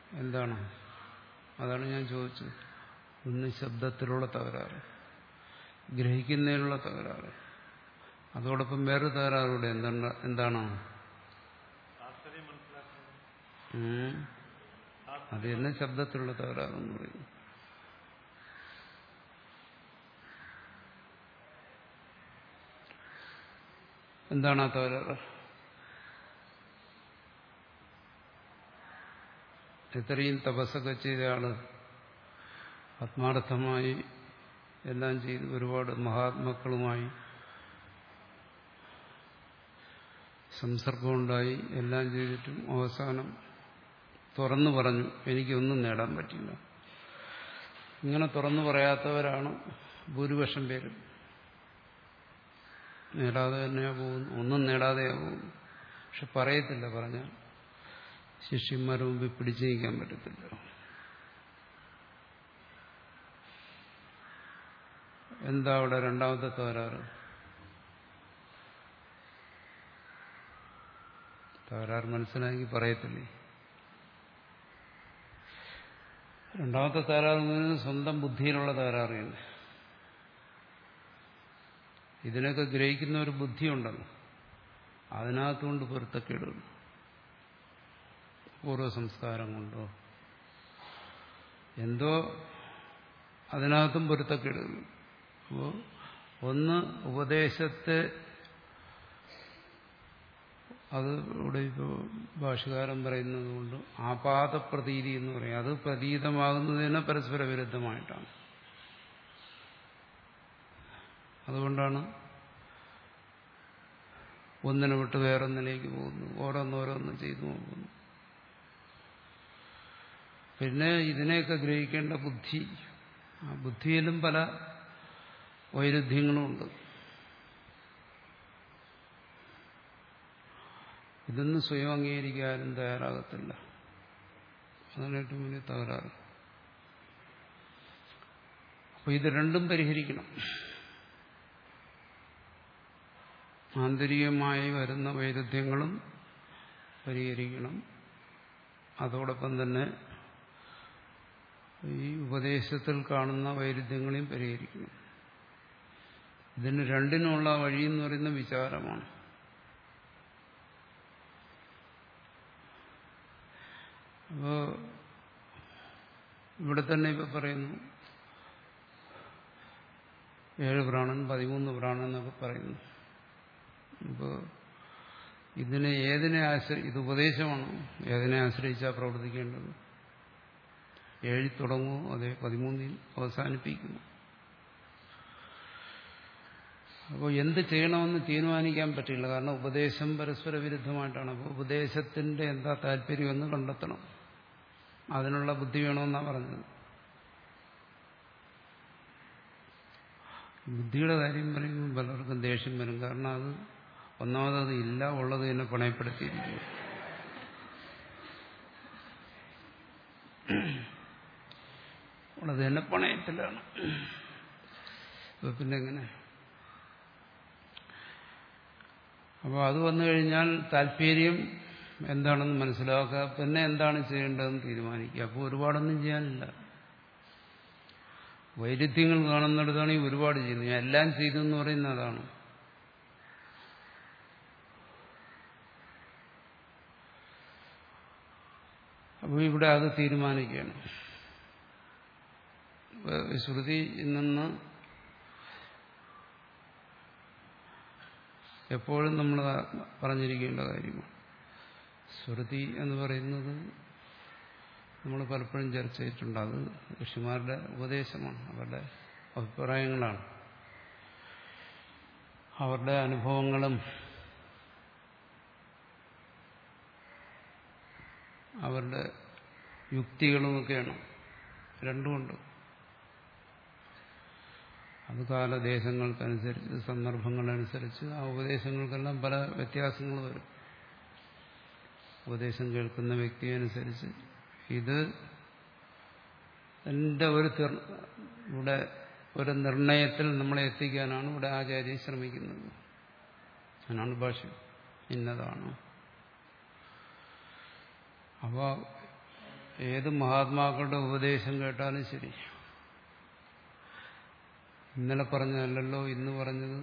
എന്താണ്? അതാണ് ഞാൻ ചോദിച്ചത്. ഒന്ന് ശബ്ദത്തിലുള്ള തകരാറ്, ഗ്രഹിക്കുന്നതിനുള്ള തകരാറ്, അതോടൊപ്പം വേറെ തകരാറുകൂടെ. എന്താണ് എന്താണ് അത് തന്നെ ശബ്ദത്തിലുള്ള തകരാറെന്ന് പറയുന്നു. എന്താണ് ആ തകരാറ്? എത്രയും തപസ്സൊക്കെ ചെയ്ത ആള്, ആത്മാർത്ഥമായി എല്ലാം ചെയ്ത് ഒരുപാട് മഹാത്മാക്കളുമായി സംസർഗമുണ്ടായി എല്ലാം ചെയ്തിട്ടും അവസാനം തുറന്നു പറഞ്ഞു എനിക്കൊന്നും നേടാൻ പറ്റില്ല. ഇങ്ങനെ തുറന്നു പറയാത്തവരാണ് ഭൂരിപക്ഷം പേരും. നേടാതെ തന്നെയാ പോകുന്നു, ഒന്നും നേടാതെയാ പോകുന്നു. പക്ഷെ പറയത്തില്ല, പറഞ്ഞാൽ ശിഷ്യന്മാരുടെ മുമ്പിൽ പിടിച്ചു നീക്കാൻ പറ്റത്തില്ല. എന്താ അവിടെ രണ്ടാമത്തെ തകരാറ്? തകരാറ് മനസ്സിലാക്കി പറയത്തില്ലേ. രണ്ടാമത്തെ തകരാറ് സ്വന്തം ബുദ്ധിയിലുള്ള തകരാറ് തന്നെ. ഇതിനൊക്കെ ഗ്രഹിക്കുന്ന ഒരു ബുദ്ധിയുണ്ടല്ലോ, അതിനകത്തുകൊണ്ട് പൊരുത്തക്കേടുകൾ, പൂർവ്വ സംസ്കാരം കൊണ്ടോ എന്തോ അതിനകത്തും പൊരുത്തക്കേടുകൾ. അപ്പോൾ ഒന്ന് ഉപദേശത്തെ, അത് ഇവിടെ ഇപ്പോൾ ഭാഷകാരൻ പറയുന്നത് കൊണ്ട് ആപാതപ്രതീതി എന്ന് പറയും, അത് പ്രതീതമാകുന്നതിന് പരസ്പര വിരുദ്ധമായിട്ടാണ്. അതുകൊണ്ടാണ് ഒന്നിനെ വിട്ട് വേറൊന്നിലേക്ക് പോകുന്നു, ഓരോന്നോരോന്ന് ചെയ്തു നോക്കുന്നു. പിന്നെ ഇതിനെയൊക്കെ ഗ്രഹിക്കേണ്ട ബുദ്ധി, ആ ബുദ്ധിയിലും പല വൈരുദ്ധ്യങ്ങളുമുണ്ട്. ഇതൊന്നും സ്വയം അംഗീകരിക്കാനും തയ്യാറാകത്തില്ല. അതാണ് ഏറ്റവും വലിയ തകരാറ്. അപ്പോൾ ഇത് രണ്ടും പരിഹരിക്കണം. ആന്തരികമായി വരുന്ന വൈരുദ്ധ്യങ്ങളും പരിഹരിക്കണം, അതോടൊപ്പം തന്നെ ഈ ഉപദേശത്തിൽ കാണുന്ന വൈരുദ്ധ്യങ്ങളെയും പരിഹരിക്കണം. ഇതിന് രണ്ടിനുമുള്ള വഴി എന്ന് പറയുന്ന വിചാരമാണ്. അപ്പോ ഇവിടെ തന്നെ ഇപ്പൊ പറയുന്നു ഏഴ് പ്രാണൻ, പതിമൂന്ന് പ്രാണൻ എന്നൊക്കെ പറയുന്നു. അപ്പോൾ ഇതിനെ ഏതിനെ ആശ്രയി, ഇത് ഉപദേശമാണ്, ഏതിനെ ആശ്രയിച്ചാണ് പ്രവർത്തിക്കേണ്ടത്? ഏഴിൽ തുടങ്ങുമോ അതേ പതിമൂന്നിൽ അവസാനിപ്പിക്കുന്നു? അപ്പോൾ എന്ത് ചെയ്യണമെന്ന് തീരുമാനിക്കാൻ പറ്റില്ല, കാരണം ഉപദേശം പരസ്പര വിരുദ്ധമായിട്ടാണ്. അപ്പോൾ ഉപദേശത്തിന്റെ എന്താ താല്പര്യമെന്ന് കണ്ടെത്തണം, അതിനുള്ള ബുദ്ധി വേണമെന്നാണ് പറഞ്ഞത്. ബുദ്ധിയുടെ കാര്യം പറയുമ്പോൾ പലർക്കും ദേഷ്യം വരും, കാരണം അത് ഒന്നാമത് ഇല്ല, ഉള്ളത് തന്നെ പണയപ്പെടുത്തിയിരിക്കും. ഉള്ളത് തന്നെ പണയത്തിലാണ്. ഇപ്പൊ പിന്നെ എങ്ങനെ? അപ്പോൾ അത് വന്നു കഴിഞ്ഞാൽ താല്പര്യം എന്താണെന്ന് മനസ്സിലാക്കുക, പിന്നെ എന്താണ് ചെയ്യേണ്ടതെന്ന് തീരുമാനിക്കുക. അപ്പോൾ ഒരുപാടൊന്നും ചെയ്യാനില്ല. വൈരുദ്ധ്യങ്ങൾ കാണുന്നിടത്താണ് ഈ ഒരുപാട് ചെയ്യുന്നത്. ഞാൻ എല്ലാം ചെയ്തു എന്ന് പറയുന്ന അതാണ്. അപ്പോൾ ഇവിടെ അത് തീരുമാനിക്കുകയാണ്. ശ്രുതി നിന്ന് എപ്പോഴും നമ്മൾ പറഞ്ഞിരിക്കേണ്ട കാര്യമാണ്. ശ്രുതി എന്ന് പറയുന്നത് നമ്മൾ പലപ്പോഴും ചർച്ച ചെയ്തിട്ടുണ്ട്. അത് ഋഷിമാരുടെ ഉപദേശമാണ്, അവരുടെ അഭിപ്രായങ്ങളാണ്, അവരുടെ അനുഭവങ്ങളും അവരുടെ യുക്തികളുമൊക്കെയാണ്. രണ്ടുമുണ്ട്. അത് കാലദേശങ്ങൾക്കനുസരിച്ച്, സന്ദർഭങ്ങളനുസരിച്ച് ആ ഉപദേശങ്ങൾക്കെല്ലാം പല വ്യത്യാസങ്ങൾ വരും. ഉപദേശം കേൾക്കുന്ന വ്യക്തിയനുസരിച്ച് ഇത് എൻ്റെ ഒരു ഇവിടെ ഒരു നിർണയത്തിൽ നമ്മളെ എത്തിക്കാനാണ് ഇവിടെ ആചാര്യൻ ശ്രമിക്കുന്നത്. അതിനാണ് ഭാഷ്യം ഇന്നതാണ്. അപ്പോൾ ഏത് മഹാത്മാക്കളുടെ ഉപദേശം കേട്ടാലും ശരി, ഇന്നലെ പറഞ്ഞതല്ലല്ലോ ഇന്ന് പറഞ്ഞത്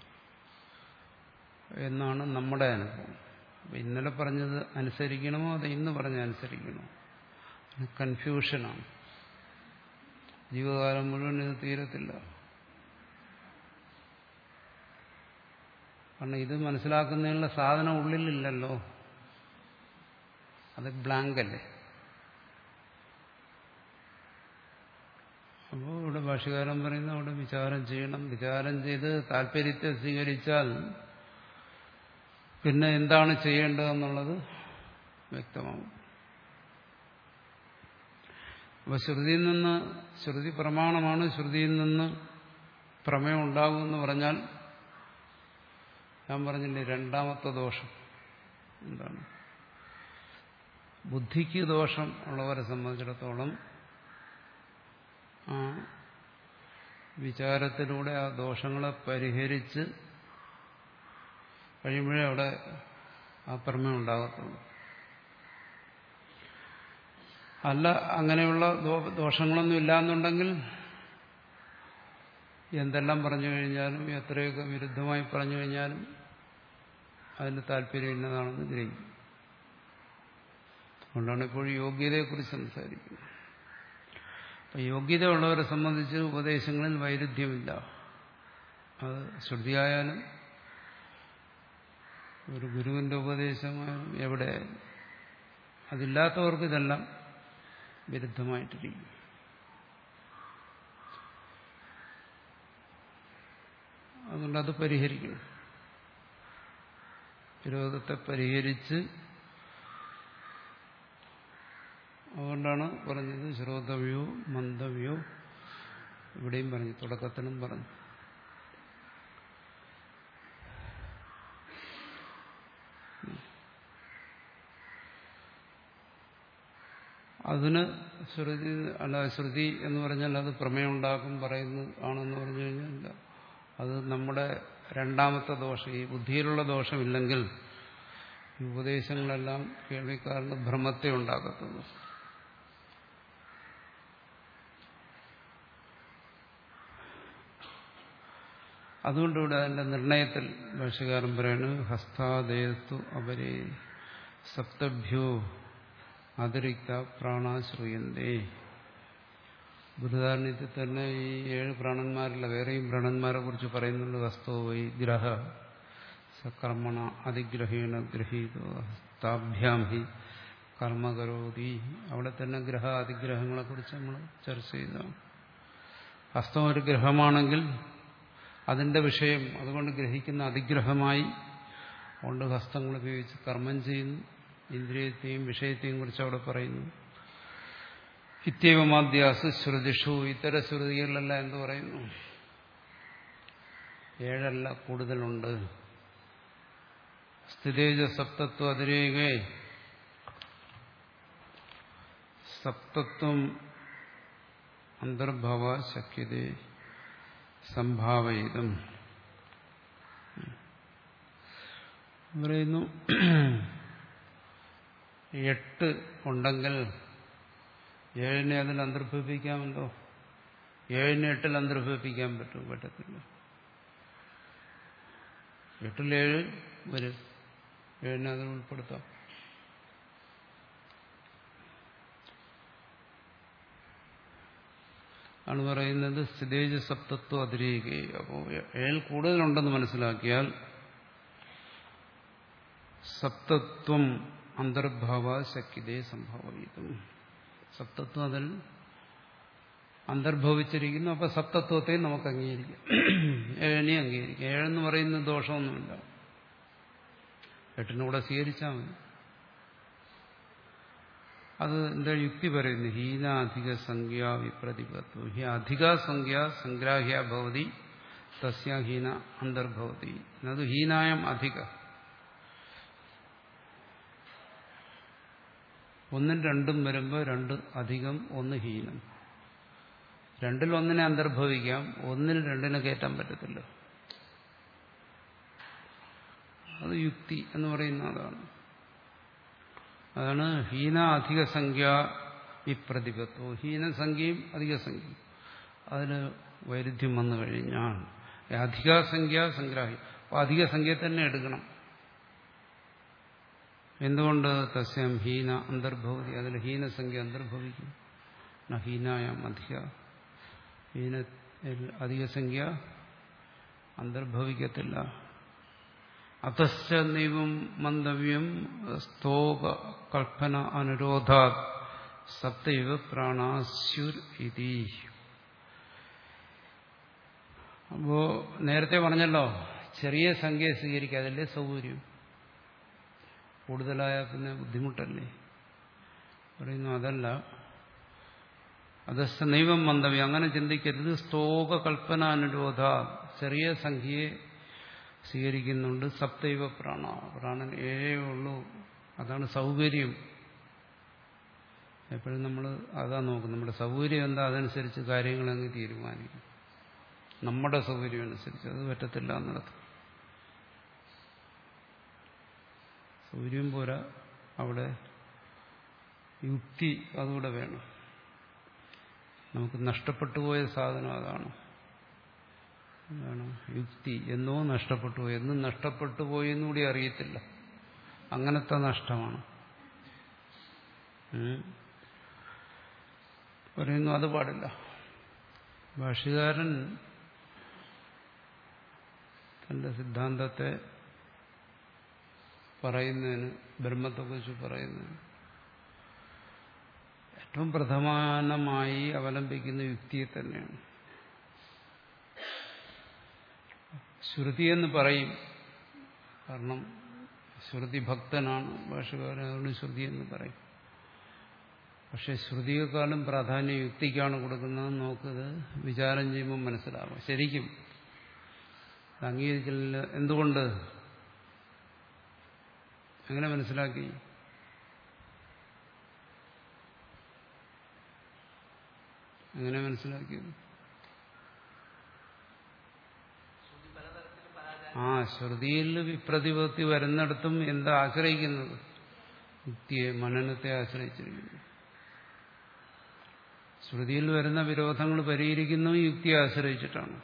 എന്നാണ് നമ്മുടെ അനുഭവം. ഇന്നലെ പറഞ്ഞത് അനുസരിക്കണമോ അത് ഇന്ന് പറഞ്ഞ അനുസരിക്കണമോ? കൺഫ്യൂഷനാണ്. ജീവകാലം മുഴുവൻ ഇത് തീരത്തില്ല. കാരണം ഇത് മനസ്സിലാക്കുന്നതിനുള്ള സാധനം ഉള്ളിലില്ലല്ലോ, അത് ബ്ലാങ്ക് അല്ലേ. അപ്പോൾ ഇവിടെ ഭാഷ്യകാരൻ പറയുന്ന അവിടെ വിചാരം ചെയ്യണം. വിചാരം ചെയ്ത് താല്പര്യത്തെ സ്വീകരിച്ചാൽ പിന്നെ എന്താണ് ചെയ്യേണ്ടതെന്നുള്ളത് വ്യക്തമാകും. അപ്പൊ ശ്രുതിയിൽ നിന്ന്, ശ്രുതി പ്രമാണമാണ്, ശ്രുതിയിൽ നിന്ന് പ്രമേയം ഉണ്ടാകുമെന്ന് പറഞ്ഞാൽ ഞാൻ പറഞ്ഞില്ലേ രണ്ടാമത്തെ ദോഷം എന്താണ്? ബുദ്ധിക്ക് ദോഷം ഉള്ളവരെ സംബന്ധിച്ചിടത്തോളം ആ വിചാരത്തിലൂടെ ആ ദോഷങ്ങളെ പരിഹരിച്ച് കഴിയുമ്പോഴേ അവിടെ ആ പ്രമേയം ഉണ്ടാകത്തുള്ളൂ. അല്ല, അങ്ങനെയുള്ള ദോഷങ്ങളൊന്നും ഇല്ലാന്നുണ്ടെങ്കിൽ എന്തെല്ലാം പറഞ്ഞു കഴിഞ്ഞാലും എത്രയൊക്കെ വിരുദ്ധമായി പറഞ്ഞു കഴിഞ്ഞാലും അതിന് താല്പര്യം ഇന്നതാണെന്ന് ഗ്രഹിക്കും. അതുകൊണ്ടാണ് ഇപ്പോഴും യോഗ്യതയെക്കുറിച്ച് സംസാരിക്കുന്നത്. അപ്പം യോഗ്യത ഉള്ളവരെ സംബന്ധിച്ച് ഉപദേശങ്ങളിൽ വൈരുദ്ധ്യമില്ല. അത് ശ്രുതിയായാലും ഒരു ഗുരുവിന്റെ ഉപദേശമായാലും എവിടെ അതില്ലാത്തവർക്ക് ഇതെല്ലാം വിരുദ്ധമായിട്ടിരിക്കും. അതുകൊണ്ട് അത് പരിഹരിക്കണം. വിരോധത്തെ പരിഹരിച്ച്, അതുകൊണ്ടാണ് പറഞ്ഞത് ശ്രോതവ്യോ മന്ദവ്യോ. ഇവിടെയും പറഞ്ഞു, തുടക്കത്തിനും പറഞ്ഞു. അതിന് ശ്രുതി അല്ല, ശ്രുതി എന്ന് പറഞ്ഞാൽ അത് പ്രമേയം ഉണ്ടാക്കും പറയുന്നു ആണെന്ന് പറഞ്ഞു കഴിഞ്ഞാൽ അത് നമ്മുടെ രണ്ടാമത്തെ ദോഷം. ഈ ബുദ്ധിയിലുള്ള ദോഷമില്ലെങ്കിൽ ഈ ഉപദേശങ്ങളെല്ലാം കേൾവിക്കാരന് ഭ്രമത്തെ ഉണ്ടാക്കത്തുള്ളൂ. അതുകൊണ്ടിവിടെ അതിന്റെ നിർണയത്തിൽ ഭാഷ്യകാരൻ പറയുന്നു, ഹസ്താദേസ്തു അപരേ സപ്തഭ്യോ അതിരിക്ത പ്രാണാശ്രൂയന്തേ. ബൃഹദാരണ്യത്തിൽ തന്നെ ഈ ഏഴ് പ്രാണന്മാരില്ല, വേറെയും പ്രാണന്മാരെ കുറിച്ച് പറയുന്നുണ്ട്. ഹസ്തോ വൈ ഗ്രഹ സകർമ്മണ അതിഗ്രഹേണ ഗ്രഹീതോ ഹസ്താഭ്യാം ഹി കർമ്മകരോതി. അവിടെ തന്നെ ഗ്രഹ അതിഗ്രഹങ്ങളെ കുറിച്ച് നമ്മൾ ചർച്ച ചെയ്തതാണ്. ഹസ്തം ഒരു ഗ്രഹമാണെങ്കിൽ അതിന്റെ വിഷയം അതുകൊണ്ട് ഗ്രഹിക്കുന്ന അതിഗ്രഹമായി കൊണ്ട് ഹസ്തങ്ങൾ ഉപയോഗിച്ച് കർമ്മം ചെയ്യുന്നു. ഇന്ദ്രിയത്തെയും വിഷയത്തെയും കുറിച്ച് അവിടെ പറയുന്നു. ഇത്യവമാദ്യാസു ശ്രുതിഷു. ഇത്തരം ശ്രുതികളിലെല്ലാം എന്തു പറയുന്നു? ഏഴല്ല, കൂടുതലുണ്ട്. സ്ഥിതേജ സപ്തത്വ അതിരേകേ സപ്തത്വം അന്തർഭവ ശക്യതേ സംഭാവയിതും പറയുന്നു. എട്ട് ഉണ്ടെങ്കിൽ ഏഴിനെ അതിൽ അന്തർഭവിപ്പിക്കാമല്ലോ. ഏഴിനെ എട്ടിൽ അന്തർഭവിപ്പിക്കാൻ പറ്റും? പറ്റത്തില്ല. എട്ടിലേഴ് വരും, ഏഴിനെ അതിൽ ഉൾപ്പെടുത്താം. ആണ് പറയുന്നത് സ്ഥിതേജ സപ്തത്വം അതിരേകേ. അപ്പോൾ ഏഴ് കൂടുതലുണ്ടെന്ന് മനസ്സിലാക്കിയാൽ സപ്തത്വം അന്തർഭാവ ശക്യതേ സംഭവിക്കും. സപ്തത്വം അതിൽ അന്തർഭവിച്ചിരിക്കുന്നു. അപ്പൊ സപ്തത്വത്തെ നമുക്ക് അംഗീകരിക്കാം, ഏഴിനെ അംഗീകരിക്കാം. ഏഴെന്ന് പറയുന്നത് ദോഷമൊന്നുമില്ല, എട്ടിനൂടെ സ്വീകരിച്ചാൽ മതി. അത് എന്താ യുക്തി പറയുന്നു? ഹീന അധിക സംഖ്യ വിപ്രതിപത്വം. ഹി അധിക സംഖ്യ സംഗ്രാഹ്യ ഭവതി തസ്യ ഹീന അന്തർഭവതി. അത് ഹീനായം അധിക. ഒന്നും രണ്ടും വരുമ്പോൾ രണ്ട് അധികം ഒന്ന് ഹീനം. രണ്ടിൽ ഒന്നിനെ അന്തർഭവിക്കാം, ഒന്നിൽ രണ്ടിനെ കയറ്റാൻ പറ്റത്തില്ല. അത് യുക്തി എന്ന് പറയുന്ന അതാണ്. അതാണ് ഹീന അധിക സംഖ്യ വിപ്രതിപത്തോ ഹീനസംഖ്യയും അധികസംഖ്യയും അതിന് വൈരുദ്ധ്യം വന്നു കഴിഞ്ഞാൽ അധികസംഖ്യ സംഗ്രാഹി അപ്പോൾ അധികസംഖ്യ തന്നെ എടുക്കണം. എന്തുകൊണ്ട് തസ്യം ഹീന അന്തർഭവതി അതിൽ ഹീനസംഖ്യ അന്തർഭവിക്കും. ഹീനായാം അധിക ഹീന അധികസംഖ്യ അന്തർഭവിക്കത്തില്ല. അതശ്ച നൈവം മന്തവ്യം സ്തോക കൽപ്പന അനുരോധാത് സപ്തൈവ പ്രാണാസ്യുർ ഇതി. അപ്പോ നേരത്തെ പറഞ്ഞല്ലോ ചെറിയ സംഖ്യ സ്വീകരിക്കുക, അതല്ലേ സൗകര്യം. കൂടുതലായ പിന്നെ ബുദ്ധിമുട്ടല്ലേ. പറയുന്നു അതല്ല, അതസ്ഥ നൈവം മന്തവ്യം അങ്ങനെ ചിന്തിക്കരുത്. സ്തോക കൽപ്പന അനുരോധ ചെറിയ സംഖ്യയെ സ്വീകരിക്കുന്നുണ്ട്. സപ്തൈവ പ്രാണ പ്രാണൻ ഏഴേ ഉള്ളൂ, അതാണ് സൗകര്യം. എപ്പോഴും നമ്മൾ അതാ നോക്കും, നമ്മുടെ സൗകര്യം എന്താ അതനുസരിച്ച് കാര്യങ്ങളങ്ങ് തീരുമാനിക്കും. നമ്മുടെ സൗകര്യം അനുസരിച്ച് അത് പറ്റത്തില്ല എന്നിടത്ത്. സൗകര്യം പോരാ, അവിടെ യുക്തി അതുകൂടെ വേണം. നമുക്ക് നഷ്ടപ്പെട്ടു പോയ സാധനം അതാണ്. അതാണ് യുക്തി. എന്നോ നഷ്ടപ്പെട്ടു പോയി, എന്നും നഷ്ടപ്പെട്ടു പോയി എന്നുകൂടി അറിയത്തില്ല. അങ്ങനത്തെ നഷ്ടമാണ്. പറയുന്നു അത് പാടില്ല. ഭാഷ്യകാരൻ തന്റെ സിദ്ധാന്തത്തെ പറയുന്നതിന്, ബ്രഹ്മത്തെക്കുറിച്ച് പറയുന്നതിന് ഏറ്റവും പ്രധാനമായി അവലംബിക്കുന്ന യുക്തിയെ തന്നെയാണ്. ശ്രുതി എന്ന് പറയും, കാരണം ശ്രുതി ഭക്തനാണ് ഭാഷ്യകാരൻ, അതുകൊണ്ട് ശ്രുതി എന്ന് പറയും. പക്ഷെ ശ്രുതിയെക്കാളും പ്രാധാന്യം യുക്തിക്കാണ് കൊടുക്കുന്നത്. നോക്കത് വിചാരം ചെയ്യുമ്പോൾ മനസ്സിലാവും. ശരിക്കും അംഗീകരിക്കില്ല. എന്തുകൊണ്ട്? എങ്ങനെ മനസ്സിലാക്കി? എങ്ങനെ മനസ്സിലാക്കിയത്? ആ ശ്രുതിയിൽ വിപ്രതിപത്തി വരുന്നിടത്തും എന്താ ആശ്രയിക്കുന്നത്? യുക്തിയെ, മനനത്തെ ആശ്രയിച്ചിരിക്കുന്നു. ശ്രുതിയിൽ വരുന്ന വിരോധങ്ങൾ പരിഹരിക്കുന്നതും യുക്തിയെ ആശ്രയിച്ചിട്ടാണ്.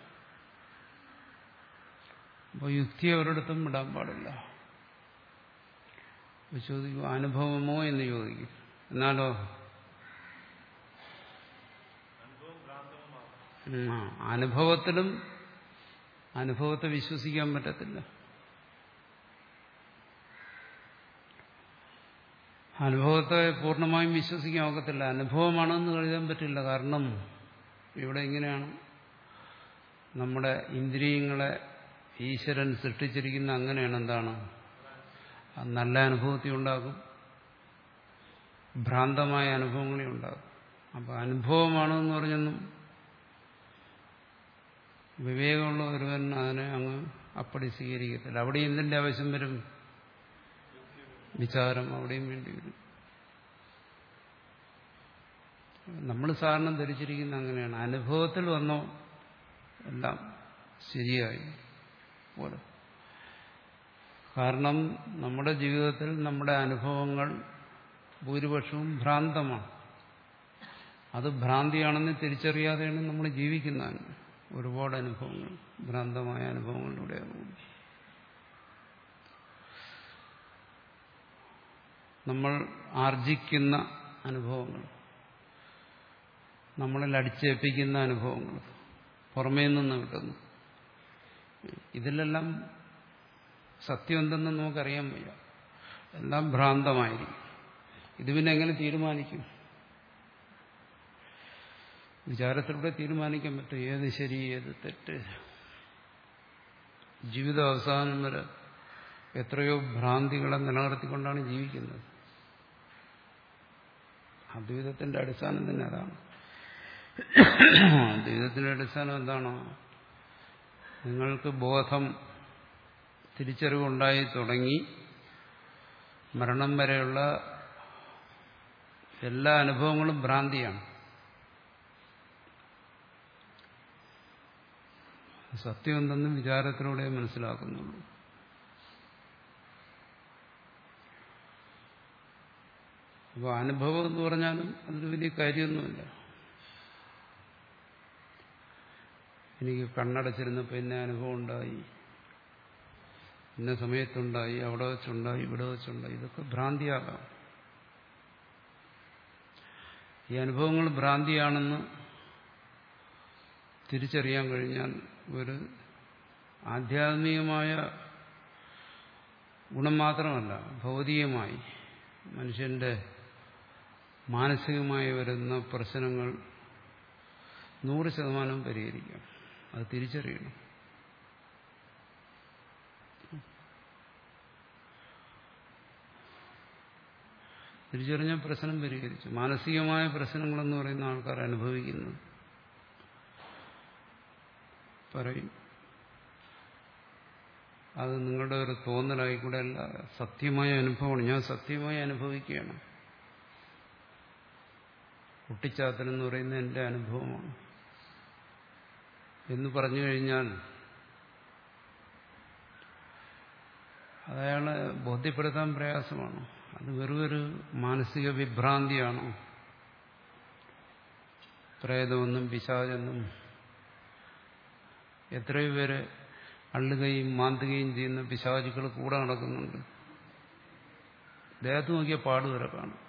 അപ്പോൾ യുക്തി ഒരിടത്തും വിടാൻ പാടില്ല. ചോദിക്കും അനുഭവമോ എന്ന് ചോദിക്കും. എന്നാലോ അനുഭവത്തിലും അനുഭവത്തെ വിശ്വസിക്കാൻ പറ്റത്തില്ല. അനുഭവത്തെ പൂർണ്ണമായും വിശ്വസിക്കാൻ ഒക്കത്തില്ല. അനുഭവമാണെന്ന് കരുതാൻ പറ്റില്ല. കാരണം ഇവിടെ ഇങ്ങനെയാണ്, നമ്മുടെ ഇന്ദ്രിയങ്ങളെ ഈശ്വരൻ സൃഷ്ടിച്ചിരിക്കുന്ന അങ്ങനെയാണ്. എന്താണ്? നല്ല അനുഭവത്തെ ഉണ്ടാകും, ഭ്രാന്തമായ അനുഭവങ്ങളെ ഉണ്ടാകും. അപ്പൊ അനുഭവമാണെന്ന് പറഞ്ഞൊന്നും വിവേകമുള്ള ഒരുവൻ അതിനെ അങ്ങ് അപ്പടി സ്വീകരിക്കത്തില്ല. അവിടെ എന്തിന്റെ ആവശ്യം വരും? വിചാരം അവിടെയും വേണ്ടി വരും. നമ്മൾ സാധാരണ ധരിച്ചിരിക്കുന്ന അങ്ങനെയാണ്. അനുഭവത്തിൽ വന്നോ എല്ലാം ശരിയായി പോലെ. കാരണം നമ്മുടെ ജീവിതത്തിൽ നമ്മുടെ അനുഭവങ്ങൾ ഭൂരിപക്ഷവും ഭ്രാന്തമാണ്. അത് ഭ്രാന്തിയാണെന്ന് തിരിച്ചറിയാതെയാണ് നമ്മൾ ജീവിക്കുന്നത്. ഒരുപാട് അനുഭവങ്ങൾ ഭ്രാന്തമായ അനുഭവങ്ങളിലൂടെയാണ് നമ്മൾ ആർജിക്കുന്ന അനുഭവങ്ങൾ, നമ്മളിൽ അടിച്ചേൽപ്പിക്കുന്ന അനുഭവങ്ങൾ, പുറമേ നിന്ന് കിട്ടുന്നു. ഇതിലെല്ലാം സത്യം എന്തെന്ന് നമുക്കറിയാൻ വയ്യ. എല്ലാം ഭ്രാന്തമായിരിക്കും. ഇത് പിന്നെ എങ്ങനെ തീരുമാനിക്കും? വിചാരത്തിലൂടെ തീരുമാനിക്കാൻ പറ്റും ഏത് ശരി ഏത് തെറ്റ്. ജീവിത അവസാനം വരെ എത്രയോ ഭ്രാന്തികളെ നിലനിർത്തിക്കൊണ്ടാണ് ജീവിക്കുന്നത്. അദ്വൈതത്തിന്റെ അടിസ്ഥാനം തന്നെ അതാണ്. അദ്വൈതത്തിന്റെ അടിസ്ഥാനം എന്താണോ? നിങ്ങൾക്ക് ബോധം, തിരിച്ചറിവുണ്ടായി തുടങ്ങി മരണം വരെയുള്ള എല്ലാ അനുഭവങ്ങളും ഭ്രാന്തിയാണ്. സത്യം എന്തെന്നും വിചാരത്തിലൂടെ മനസ്സിലാക്കുന്നുള്ളൂ. അപ്പോൾ അനുഭവം എന്ന് പറഞ്ഞാലും അതിൽ വലിയ കാര്യമൊന്നുമില്ല. എനിക്ക് കണ്ണടച്ചിരുന്നപ്പോൾ ഇന്ന അനുഭവം ഉണ്ടായി, ഇന്ന സമയത്തുണ്ടായി, അവിടെ വെച്ചുണ്ടായി, ഇവിടെ വെച്ചുണ്ടായി. ഇതൊക്കെ ഭ്രാന്തിയാകാം. ഈ അനുഭവങ്ങൾ ഭ്രാന്തിയാണെന്ന് തിരിച്ചറിയാൻ കഴിഞ്ഞാൽ ഒരു ആധ്യാത്മികമായ ഗുണം മാത്രമല്ല, ഭൗതികമായി മനുഷ്യന്റെ മാനസികമായി വരുന്ന പ്രശ്നങ്ങൾ നൂറ് ശതമാനം പരിഹരിക്കാം. അത് തിരിച്ചറിയണം. തിരിച്ചറിഞ്ഞ പ്രശ്നം പരിഹരിച്ചു. മാനസികമായ പ്രശ്നങ്ങളെന്ന് പറയുന്ന ആൾക്കാർ അനുഭവിക്കുന്നത് പറയും അത് നിങ്ങളുടെ ഒരു തോന്നലായിക്കൂടെ അല്ല, സത്യമായ അനുഭവമാണ്. ഞാൻ സത്യമായി അനുഭവിക്കുകയാണ്. കുട്ടിച്ചാത്തനെന്ന് പറയുന്നത് എൻ്റെ അനുഭവമാണ് എന്ന് പറഞ്ഞു കഴിഞ്ഞാൽ അതയാളെ ബോധ്യപ്പെടുത്താൻ പ്രയാസമാണ്. അത് വെറും ഒരു മാനസിക വിഭ്രാന്തിയാണോ? പ്രേതമെന്നും പിശാചെന്നും എത്രയോ പേര് അള്ളുകയും മാന്തുകയും ചെയ്യുന്ന പിശാചുക്കൾ കൂടെ നടക്കുന്നുണ്ട്. ദേഹത്ത് നോക്കിയ പാടുവരെ കാണും.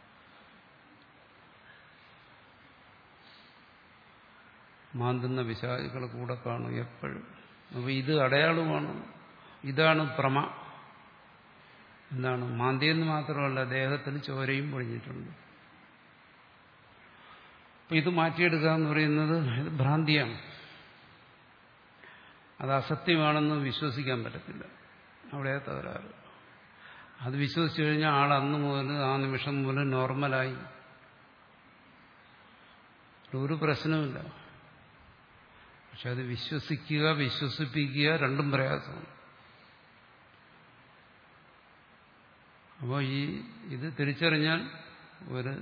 മാന്തുന്ന പിശാചുക്കൾ കൂടെ കാണും എപ്പോഴും. അപ്പോൾ ഇത് അടയാളമാണ്. ഇതാണ് പ്രമ. എന്താണ്? മാന്തിയെന്ന് മാത്രമല്ല, ദേഹത്തിന് ചോരയും പൊഴിഞ്ഞിട്ടുണ്ട്. അപ്പം ഇത് മാറ്റിയെടുക്കുക എന്ന് പറയുന്നത് ഇത് ഭ്രാന്തിയാണ്. അത് അസത്യമാണെന്ന് വിശ്വസിക്കാൻ പറ്റത്തില്ല. അവിടെ തകരാറ്. അത് വിശ്വസിച്ചു കഴിഞ്ഞാൽ ആൾ അന്ന് മുതൽ ആ നിമിഷം മുതൽ നോർമലായി, ഒരു പ്രശ്നവുമില്ല. പക്ഷെ അത് വിശ്വസിക്കുക, വിശ്വസിപ്പിക്കുക രണ്ടും പ്രയാസമാണ്. അപ്പോൾ ഈ ഇത് തിരിച്ചറിഞ്ഞാൽ ഒരു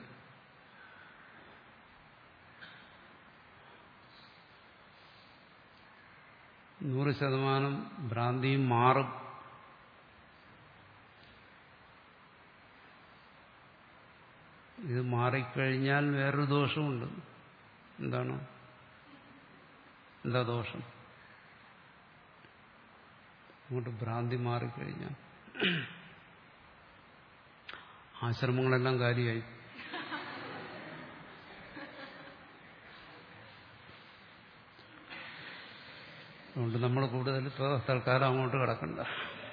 നൂറ് ശതമാനം ഭ്രാന്തിയും മാറും. ഇത് മാറിക്കഴിഞ്ഞാൽ വേറൊരു ദോഷമുണ്ട്. എന്താണ്? എന്താ ദോഷം? അങ്ങോട്ട് ഭ്രാന്തി മാറിക്കഴിഞ്ഞാൽ ആശ്രമങ്ങളെല്ലാം കാര്യമായി. അതുകൊണ്ട് നമ്മൾ കൂടുതൽ ഇപ്പോൾ തൽക്കാലം അങ്ങോട്ട് കിടക്കണ്ട.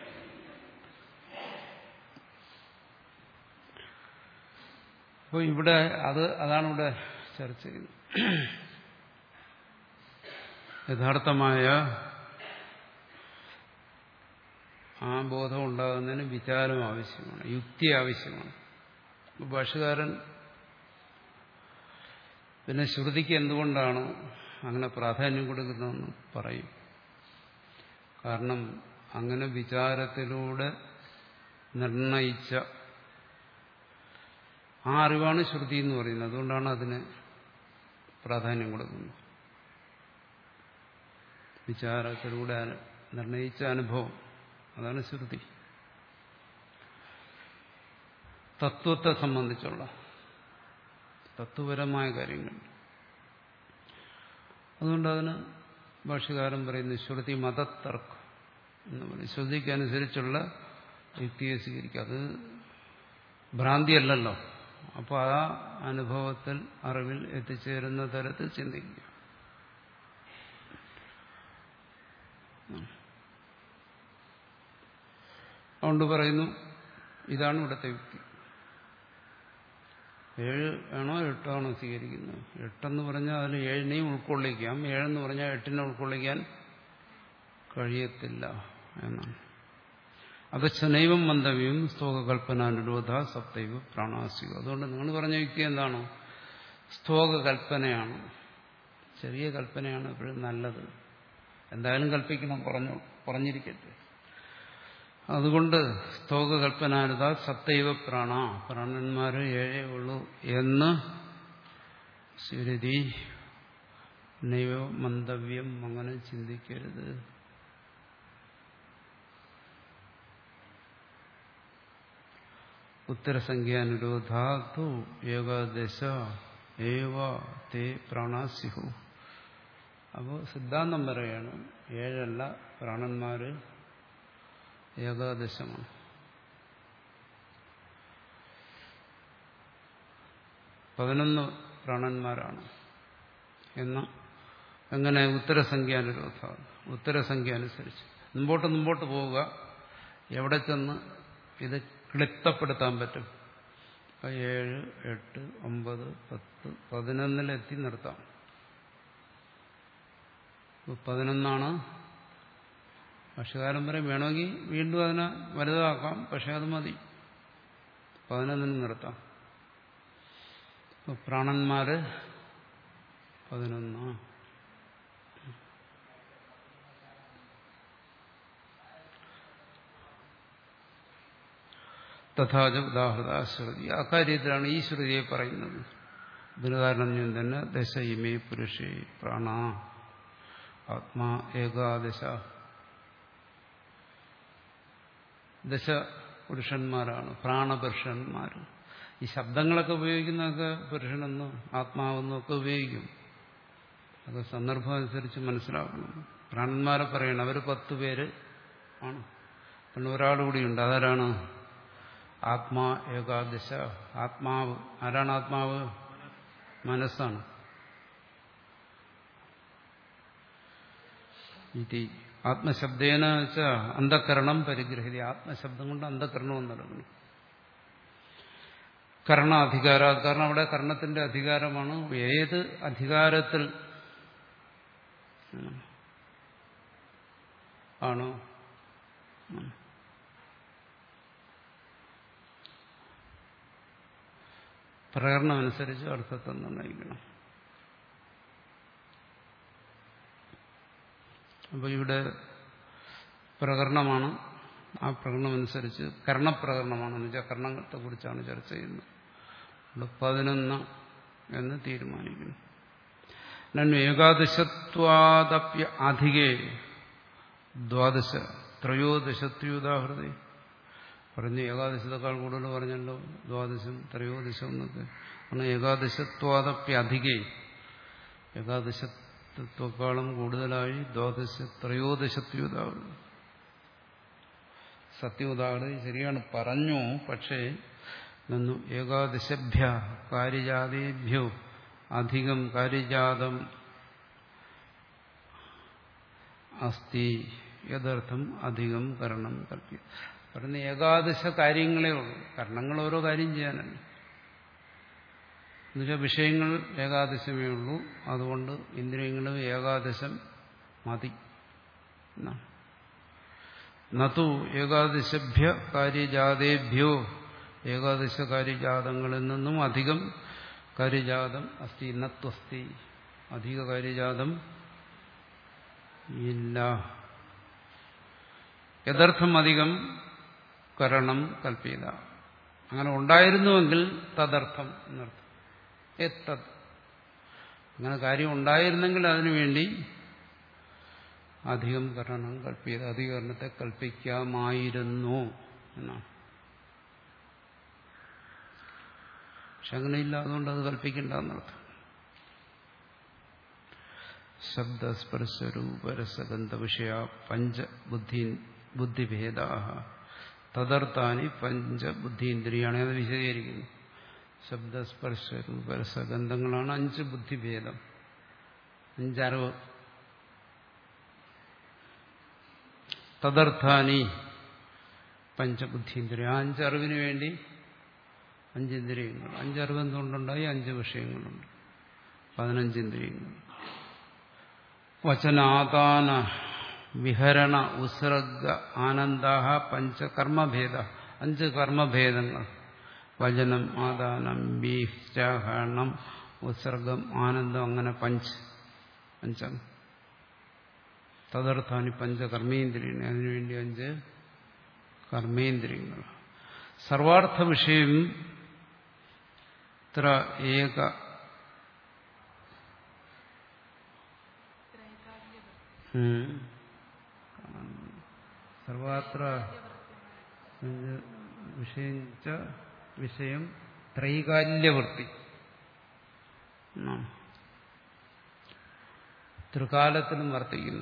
അപ്പോൾ ഇവിടെ അത് അതാണ് ഇവിടെ ചർച്ച ചെയ്യുന്നത്. യഥാർത്ഥമായ ആ ബോധം ഉണ്ടാകുന്നതിന് വിചാരം ആവശ്യമാണ്, യുക്തി ആവശ്യമാണ്. ഭാഷ്യകാരൻ പിന്നെ ശ്രുതിക്ക് എന്തുകൊണ്ടാണ് അങ്ങനെ പ്രാധാന്യം കൊടുക്കുന്നതെന്ന് പറയും. കാരണം അങ്ങനെ വിചാരത്തിലൂടെ നിർണയിച്ച ആ അറിവാണ് ശ്രുതി എന്ന് പറയുന്നത്. അതുകൊണ്ടാണ് അതിന് പ്രാധാന്യം കൊടുക്കുന്നത്. വിചാരത്തിലൂടെ നിർണയിച്ച അനുഭവം, അതാണ് ശ്രുതി. തത്വത്തെ സംബന്ധിച്ചുള്ള തത്വപരമായ കാര്യങ്ങൾ. അതുകൊണ്ട് അതിന് ഭാഷ്യകാരൻ പറയുന്നത് ശ്രുതി മതത്തർക്കം എന്ന് പറയും. ശ്രുതിക്ക് അനുസരിച്ചുള്ള യുക്തിയെ സ്വീകരിക്കുക. അത് ഭ്രാന്തിയല്ലല്ലോ. അപ്പോൾ ആ അനുഭവത്തിൽ അറിവിൽ എത്തിച്ചേരുന്ന തരത്തിൽ ചിന്തിക്കുക. അതുകൊണ്ട് പറയുന്നു ഇതാണ് ഇവിടുത്തെ യുക്തി. ഏഴ് ആണോ എട്ടാണോ സ്വീകരിക്കുന്നത്? എട്ടെന്ന് പറഞ്ഞാൽ അതിൽ ഏഴിനെയും ഉൾക്കൊള്ളിക്കാം, ഏഴെന്ന് പറഞ്ഞാൽ എട്ടിനെ ഉൾക്കൊള്ളിക്കാൻ കഴിയത്തില്ല എന്നാണ്. അഗച്ഛനൈവം മന്തവ്യം സ്തോകകൽപ്പനാനുരോധ സപ്തൈവ പ്രാണാസ്യു. അതുകൊണ്ട് നിങ്ങൾ പറഞ്ഞ യുക്തി എന്താണോ? സ്തോകകൽപ്പനയാണ്. ചെറിയ കൽപ്പനയാണ് എപ്പോഴും നല്ലത്. എന്തായാലും കൽപ്പിക്കണം, പറഞ്ഞു പറഞ്ഞിരിക്കട്ടെ. അതുകൊണ്ട് സ്തോകകൽപ്പനാനുത സപ്തൈവ പ്രാണ, പ്രാണന്മാര് ഏഴേ ഉള്ളൂ എന്ന് ശ്രുതി. നൈവ മന്തവ്യം, അങ്ങനെ ചിന്തിക്കരുത്. ഉത്തരസംഖ്യാനുരോധാതു ഏകാദശ ഏവ തേ പ്രാണാസ്യു. അപ്പോൾ സിദ്ധാന്തം പറയാണ് ഏഴല്ല, പ്രാണന്മാര് ഏകാദശമാണ്. പതിനൊന്ന് പ്രാണന്മാരാണ് എന്ന എങ്ങനെ ഉത്തരസംഖ്യാനുരോധ, ഉത്തരസംഖ്യ അനുസരിച്ച് മുമ്പോട്ട് മുമ്പോട്ട് പോവുക. എവിടെ ചെന്ന് ഇത് ക്ലിപ്തപ്പെടുത്താൻ പറ്റും? ഏഴ്, എട്ട്, ഒമ്പത്, പത്ത്, പതിനൊന്നിലെത്തി നിർത്താം. പതിനൊന്നാണ് ഭാഷ്യകാരൻ പറയും, വേണമെങ്കിൽ വീണ്ടും അതിനെ വലുതാക്കാം, പക്ഷെ അത് മതി, പതിനൊന്നിന് നിർത്താം. പ്രാണന്മാര് പതിനൊന്ന്. തഥാച ഉദാഹൃത ശ്രുതി. അക്കാര്യത്തിലാണ് ഈ ശ്രുതിയെ പറയുന്നത്. ഇതിന് കാരണം ഞാൻ തന്നെ ദശ ഇമേ പുരുഷേ പ്രാണ ആത്മാ ഏകാദശ. ദശ പുരുഷന്മാരാണ്, പ്രാണപുരുഷന്മാർ. ഈ ശബ്ദങ്ങളൊക്കെ ഉപയോഗിക്കുന്നതൊക്കെ പുരുഷനെന്നും ആത്മാവെന്നും ഒക്കെ ഉപയോഗിക്കും. അത് സന്ദർഭം അനുസരിച്ച് മനസ്സിലാക്കണം. പ്രാണന്മാരെ പറയണം, അവർ പത്ത് പേര് ആണ്. പിന്നെ ഒരാളുകൂടിയുണ്ട്, അതാരാണ്? ആത്മാ ഏകാദശ. ആത്മാവ് ആരാണ്? ആത്മാവ് മനസ്സാണ്. ഇത് ആത്മശബ്ദേന വെച്ചാൽ അന്ധകരണം പരിഗ്രഹിതി. ആത്മശബ്ദം കൊണ്ട് അന്ധകരണം നൽകണം. കർണാധികാര, കാരണം അവിടെ കർണത്തിന്റെ അധികാരമാണ്. ഏത് അധികാരത്തിൽ ആണോ പ്രകരണമനുസരിച്ച് അർത്ഥത്തെ നിർണ്ണയിക്കണം. അപ്പോൾ ഇവിടെ പ്രകരണമാണ്. ആ പ്രകരണമനുസരിച്ച് കർണപ്രകരണമാണെന്ന് വെച്ചാൽ കർണത്തെ കുറിച്ചാണ് ചർച്ച ചെയ്യുന്നത്. ഇവിടെ പതിനൊന്ന് എന്ന് തീരുമാനിക്കുന്നു. ഏകാദശത്വാദപ്യ അധികേ ദ്വാദശ ത്രയോദശത്യുദാഹൃതി. പറഞ്ഞ് ഏകാദശത്തെക്കാൾ കൂടുതൽ പറഞ്ഞല്ലോ, ദ്വാദശം ത്രയോദശം എന്നൊക്കെ. കാരണം ഏകാദശത്വാദപ്യ അധികേ, ഏകാദശത്വക്കാളും കൂടുതലായി ദ്വാദശ ത്രയോദശത്യുദാഹൃതി. സത്യോദാഹൃതി ശരിയാണ് പറഞ്ഞു, പക്ഷേ നന്നു ഏകാദശഭ്യ കാര്യജാതേഭ്യോ അധികം കാര്യജാതം അസ്തി യഥർത്ഥം അധികം കരണം കൽപ്പിക്കും. പറയുന്ന ഏകാദശ കാര്യങ്ങളേ ഉള്ളൂ. കർണങ്ങൾ ഓരോ കാര്യം ചെയ്യാനല്ല. എന്നുവെച്ചാൽ വിഷയങ്ങൾ ഏകാദശമേ ഉള്ളൂ. അതുകൊണ്ട് ഇന്ദ്രിയങ്ങളും ഏകാദശം മതി എന്നാണ്. നതു ഏകാദശഭ്യ കാര്യജാതേഭ്യോ, ഏകാദശ കാര്യജാതങ്ങളിൽ നിന്നും അധികം കാര്യജാതം അസ്തി നത്വസ്തി, അധിക കാര്യജാതം ഇല്ല. യഥർത്ഥം അധികം കരണം കൽപ്പിത. അങ്ങനെ ഉണ്ടായിരുന്നുവെങ്കിൽ തദർത്ഥം എന്നർത്ഥം. എത്തത്, അങ്ങനെ കാര്യം ഉണ്ടായിരുന്നെങ്കിൽ അതിനുവേണ്ടി അധികം കരണം കൽപ്പിത, അധികരണത്തെ കൽപ്പിക്കാമായിരുന്നു എന്നാണ്. പക്ഷെ അങ്ങനെയില്ല, അതുകൊണ്ട് അത് കൽപ്പിക്കേണ്ട എന്നർത്ഥം. ശബ്ദസ്പർശരൂപരസഗന്ധ വിഷയ പഞ്ചബുദ്ധി ബുദ്ധിഭേദ തദർത്ഥാനി പഞ്ചബുദ്ധീന്ദ്രിയാണ്. അത് വിശദീകരിക്കുന്നു. ശബ്ദസ്പർശരൂപരസഗന്ധങ്ങളാണ് അഞ്ച് ബുദ്ധിഭേദം, അഞ്ചറിവ്. തദർത്ഥാനി പഞ്ചബുദ്ധീന്ദ്രിയ, ആ അഞ്ചറിവിന് വേണ്ടി അഞ്ചിന്ദ്രിയങ്ങൾ. അഞ്ചറിവ് എന്തുകൊണ്ടുണ്ടായി? അഞ്ച് വിഷയങ്ങളുണ്ട്, പതിനഞ്ചിന്ദ്രിയങ്ങൾ. വചനാദാന വിഹരണ ഉത്സർഗ ആനന്ദാഹ പഞ്ചകർമ്മഭേദ, അഞ്ച് കർമ്മഭേദങ്ങൾ. വചനം, ആദാനം, വിഹരണം, ഉത്സർഗം, ആനന്ദം, അങ്ങനെ പഞ്ച് പഞ്ചം. തദർത്ഥാനി പഞ്ചകർമ്മേന്ദ്രിയാണ്, അതിനുവേണ്ടി അഞ്ച് കർമ്മേന്ദ്രിയങ്ങൾ. സർവാർത്ഥ വിഷയം ത്ര ഏക സർവാത്ര വിഷയിച്ച വിഷയം ത്രൈകാല്യവൃത്തി. ത്രികാലത്തിലും വർത്തിക്കുന്ന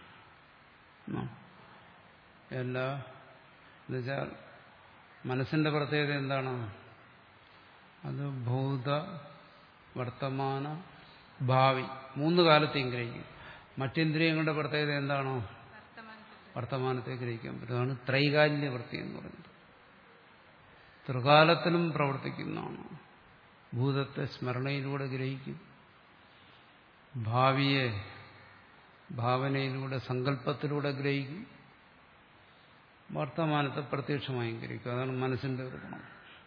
എല്ലാ എന്നുവെച്ചാൽ മനസ്സിന്റെ പ്രത്യേകത എന്താണ്? അത് ഭൂത, വർത്തമാന, ഭാവി മൂന്ന് കാലത്തെയും ഗ്രഹിക്കും. മറ്റിന്ദ്രിയങ്ങളുടെ പ്രത്യേകത എന്താണോ? വർത്തമാനത്തെ ഗ്രഹിക്കാൻ പറ്റും. അതാണ് ത്രൈകാല്യവൃത്തി എന്ന് പറയുന്നത്. ത്രികാലത്തിലും പ്രവർത്തിക്കുന്നതാണ്. ഭൂതത്തെ സ്മരണയിലൂടെ ഗ്രഹിക്കും, ഭാവിയെ ഭാവനയിലൂടെ സങ്കല്പത്തിലൂടെ ഗ്രഹിക്കും, വർത്തമാനത്തെ പ്രത്യക്ഷമായും ഗ്രഹിക്കും. അതാണ് മനസ്സിന്റെ ഒരു ഗുണം.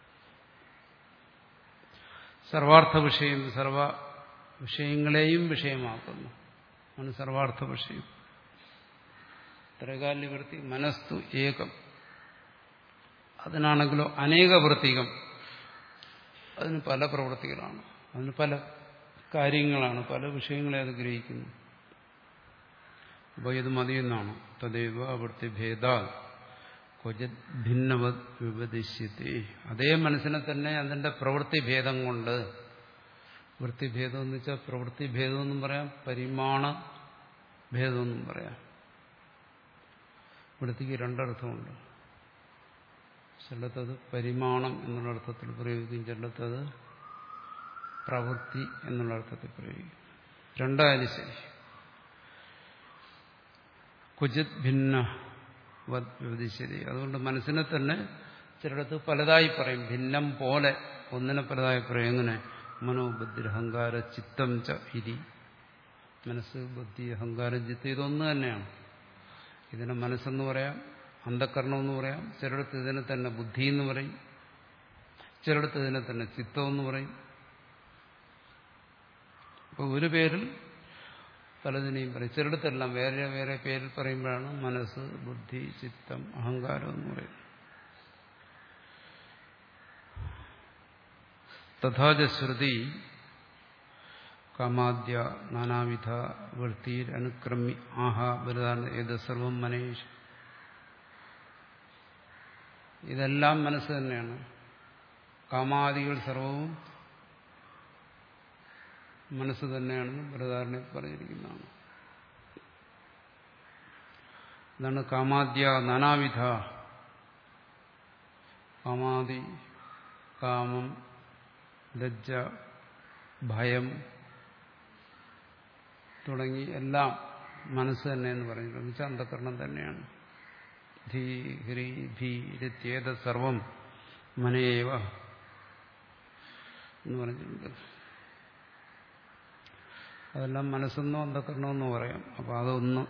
സർവാർത്ഥ വിഷയം, സർവ വിഷയങ്ങളെയും വിഷയമാക്കുന്നു. ആണ് സർവാർത്ഥ വിഷയം. ത്രൈകാല്യവൃത്തി മനസ്തു ഏകം. അതിനാണെങ്കിലോ അനേക വൃത്തികം. അതിന് പല പ്രവൃത്തികളാണ്, അതിന് പല കാര്യങ്ങളാണ്, പല വിഷയങ്ങളെ അത് ഗ്രഹിക്കുന്നു. അപ്പോൾ ഇത് മതിയെന്നാണ്. തദൈവ വൃത്തിഭേദ ക്വചിത് ഭിന്നവത് വിപദിശ്യത്തെ. അതേ മനസ്സിനെ തന്നെ അതിന്റെ പ്രവൃത്തിഭേദം കൊണ്ട്, വൃത്തിഭേദം എന്ന് വെച്ചാൽ പ്രവൃത്തിഭേദമെന്നും പറയാം, പരിമാണ ഭേദമെന്നും പറയാം. വൃത്തിക്ക് രണ്ടർത്ഥമുണ്ട്. ചിലത്തത് പരിമാണം എന്നുള്ള അർത്ഥത്തിൽ പ്രയോഗിക്കും, ചിലത്തത് പ്രവൃത്തി എന്നുള്ള അർത്ഥത്തിൽ പ്രയോഗിക്കും. രണ്ടായാലും ശരി. ക്വചിത് ഭിന്ന വിപദിശ്യതി. അതുകൊണ്ട് മനസ്സിനെ തന്നെ ചിലടത്ത് പലതായി പറയും. ഭിന്നം പോലെ ഒന്നിനെ പലതായി പറയും. എങ്ങനെ? മനോബുദ്ധി അഹങ്കാര ചിത്തം ച ഇരി. മനസ്സ്, ബുദ്ധി, അഹങ്കാരം, ചിത്തം ഇതൊന്നു തന്നെയാണ്. ഇതിനെ മനസ്സെന്ന് പറയാം, അന്ധക്കരണമെന്ന് പറയാം. ചിലടത്ത് ഇതിനെ തന്നെ ബുദ്ധി എന്ന് പറയും, ചിലടത്ത് ഇതിനെ തന്നെ ചിത്തമെന്ന് പറയും. അപ്പോൾ ഒരു പേരിൽ പലതിനെയും പറയും. ചിലടത്തെല്ലാം വേറെ വേറെ പേരിൽ പറയുമ്പോഴാണ് മനസ്സ്, ബുദ്ധി, ചിത്തം, അഹങ്കാരം എന്ന് പറയും. തഥാച ശ്രുതി കാമാദ്യ നാനാവിധ വൃത്തിയിൽ അനുക്രമി ആഹാ ബലിദാന ഏത് സർവം മനേഷ്. ഇതെല്ലാം മനസ്സ് തന്നെയാണ്. കാമാദികൾ സർവവും മനസ്സ് തന്നെയാണെന്ന് ബൃഹദാരണ്യർ പറഞ്ഞിരിക്കുന്നതാണ്. ഇതാണ് കാമാദ്യ നാനാവിധ. കാമാദി, കാമം, ലജ്ജ, ഭയം തുടങ്ങി എല്ലാം മനസ്സ് തന്നെയെന്ന് പറഞ്ഞിട്ടുണ്ട്. വെച്ചാൽ അന്ധകരണം തന്നെയാണ്. ധീ ഹ്രീ ഭീ രത്യേത സർവം മനയേവ എന്ന് പറഞ്ഞിട്ടുണ്ട്. അതെല്ലാം മനസ്സെന്നോ അന്ധകരണമെന്നോ പറയാം. അപ്പോൾ അതൊന്ന്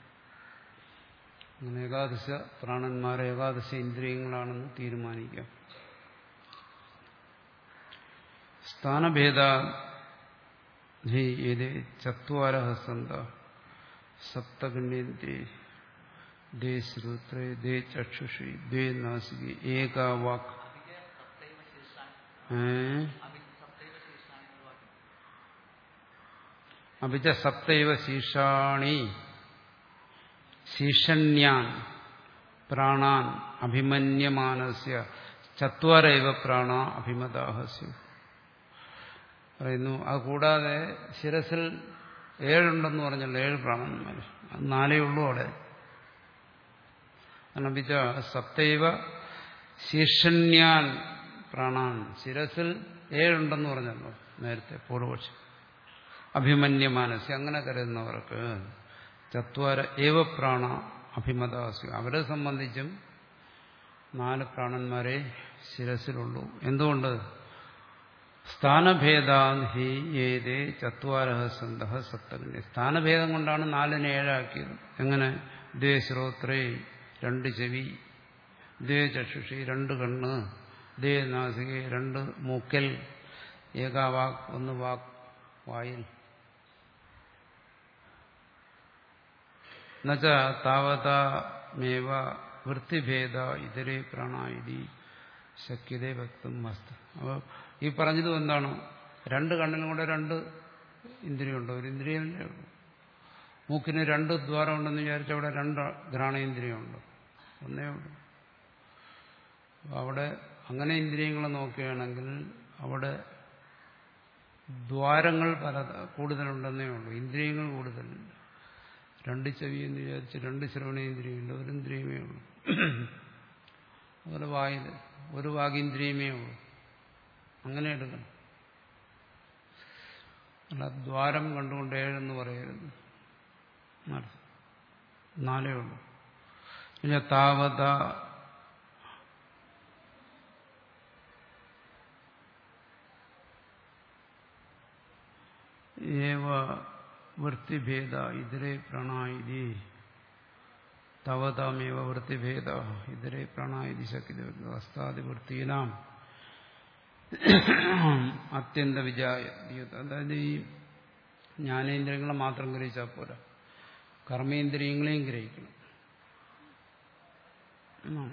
അങ്ങനെ ഏകാദശ പ്രാണന്മാരെ ഏകാദശ ഇന്ദ്രിയങ്ങളാണെന്ന് തീരുമാനിക്കാം. സ്ഥാനഭേദ ചത്വാരഹ സന്ത സപ്തഗണ്യന്തേ ദേ ശ്രോത്രേ ദേ ചക്ഷുഷി ദേ നാസികി ഏകാ വാക്. അഭിച സപ്തൈവ ശീർഷാണി ശീർഷണ്യാൻ പ്രാണാൻ അഭിമന്യമാനസ്യ ചത്വാരൈവ പ്രാണ അഭിമതാഹസ്യു പറയുന്നു. അതുകൂടാതെ ശിരസിൽ ഏഴുണ്ടെന്ന് പറഞ്ഞല്ലോ, ഏഴ് പ്രാണന്മാർ. അത് നാലേ ഉള്ളൂ അവിടെ. അഭിച സപ്തൈവ ശീർഷണ്യാൻ പ്രാണാൻ. ശിരസിൽ ഏഴുണ്ടെന്ന് പറഞ്ഞല്ലോ നേരത്തെ പൂർവപക്ഷം. അഭിമന്യമാനസ്യ അങ്ങനെ കരുതുന്നവർക്ക് ചത്വാര ഏവ പ്രാണ അഭിമതാസ്യ. അവരെ സംബന്ധിച്ചും നാല് പ്രാണന്മാരെ ശിരസിലുള്ളൂ. എന്തുകൊണ്ട്? സ്ഥാനഭേദാൻ ഹി ഏതേ ചത്വാരഹ സന്തഃ സപ്തഗണ്യ. സ്ഥാനഭേദം കൊണ്ടാണ് നാലിനെ ഏഴാക്കിയത്. എങ്ങനെ? ദ്വേ ശ്രോത്രേ രണ്ട് ചെവി, ദ്വേ ചക്ഷുഷി രണ്ട് കണ്ണ്, ദ്വേ നാസികെ രണ്ട് മൂക്കൽ, ഏകാ വാക് ഒന്ന് വാക് വായിൽ. എന്നുവെച്ച താവതാമേവ വൃത്തിഭേദ ഇതരേ പ്രാണായിരി ശക്യതേ വ്യക്തം മസ്ത്. അപ്പോൾ ഈ പറഞ്ഞതും എന്താണ്? രണ്ട് കണ്ണിനും കൂടെ രണ്ട് ഇന്ദ്രിയമുണ്ട്, ഒരു ഇന്ദ്രിയമല്ലേ ഉള്ളൂ. മൂക്കിന് രണ്ട് ദ്വാരം ഉണ്ടെന്ന് വിചാരിച്ചാൽ അവിടെ രണ്ട് ഘ്രാണേന്ദ്രിയമുണ്ട്, ഒന്നേ ഉള്ളൂ. അവിടെ അങ്ങനെ ഇന്ദ്രിയങ്ങളെ നോക്കുകയാണെങ്കിൽ അവിടെ ദ്വാരങ്ങൾ പല കൂടുതലുണ്ടെന്നേ ഉള്ളൂ. ഇന്ദ്രിയങ്ങൾ കൂടുതലില്ല. രണ്ട് ചെവി എന്ന് വിചാരിച്ച് രണ്ട് ശ്രവണേന്ദ്രിയമില്ല, ഒരു ഇന്ദ്രിയമേ ഉള്ളൂ. അതുപോലെ വായിൽ ഒരു വാഗീന്ദ്രിയമേ ഉള്ളൂ. അങ്ങനെ എടുക്കണം. അല്ല ദ്വാരം കണ്ടുകൊണ്ട് ഏഴെന്ന് പറയരുത്. നാലേ ഉള്ളൂ. പിന്നെ താവത ഏവ വൃത്തിഭേദ ഇതരേ പ്രണായിതി തവതാമേവ വൃത്തിഭേദ ഇതരേ പ്രണായിതി ശക്തി അസ്താദിവൃത്തീനാം അത്യന്ത വിജായ. അതായത് ഈ ജ്ഞാനേന്ദ്രിയങ്ങളെ മാത്രം ഗ്രഹിച്ചാൽ പോരാ, കർമ്മേന്ദ്രിയങ്ങളെയും ഗ്രഹിക്കണം എന്നാണ്.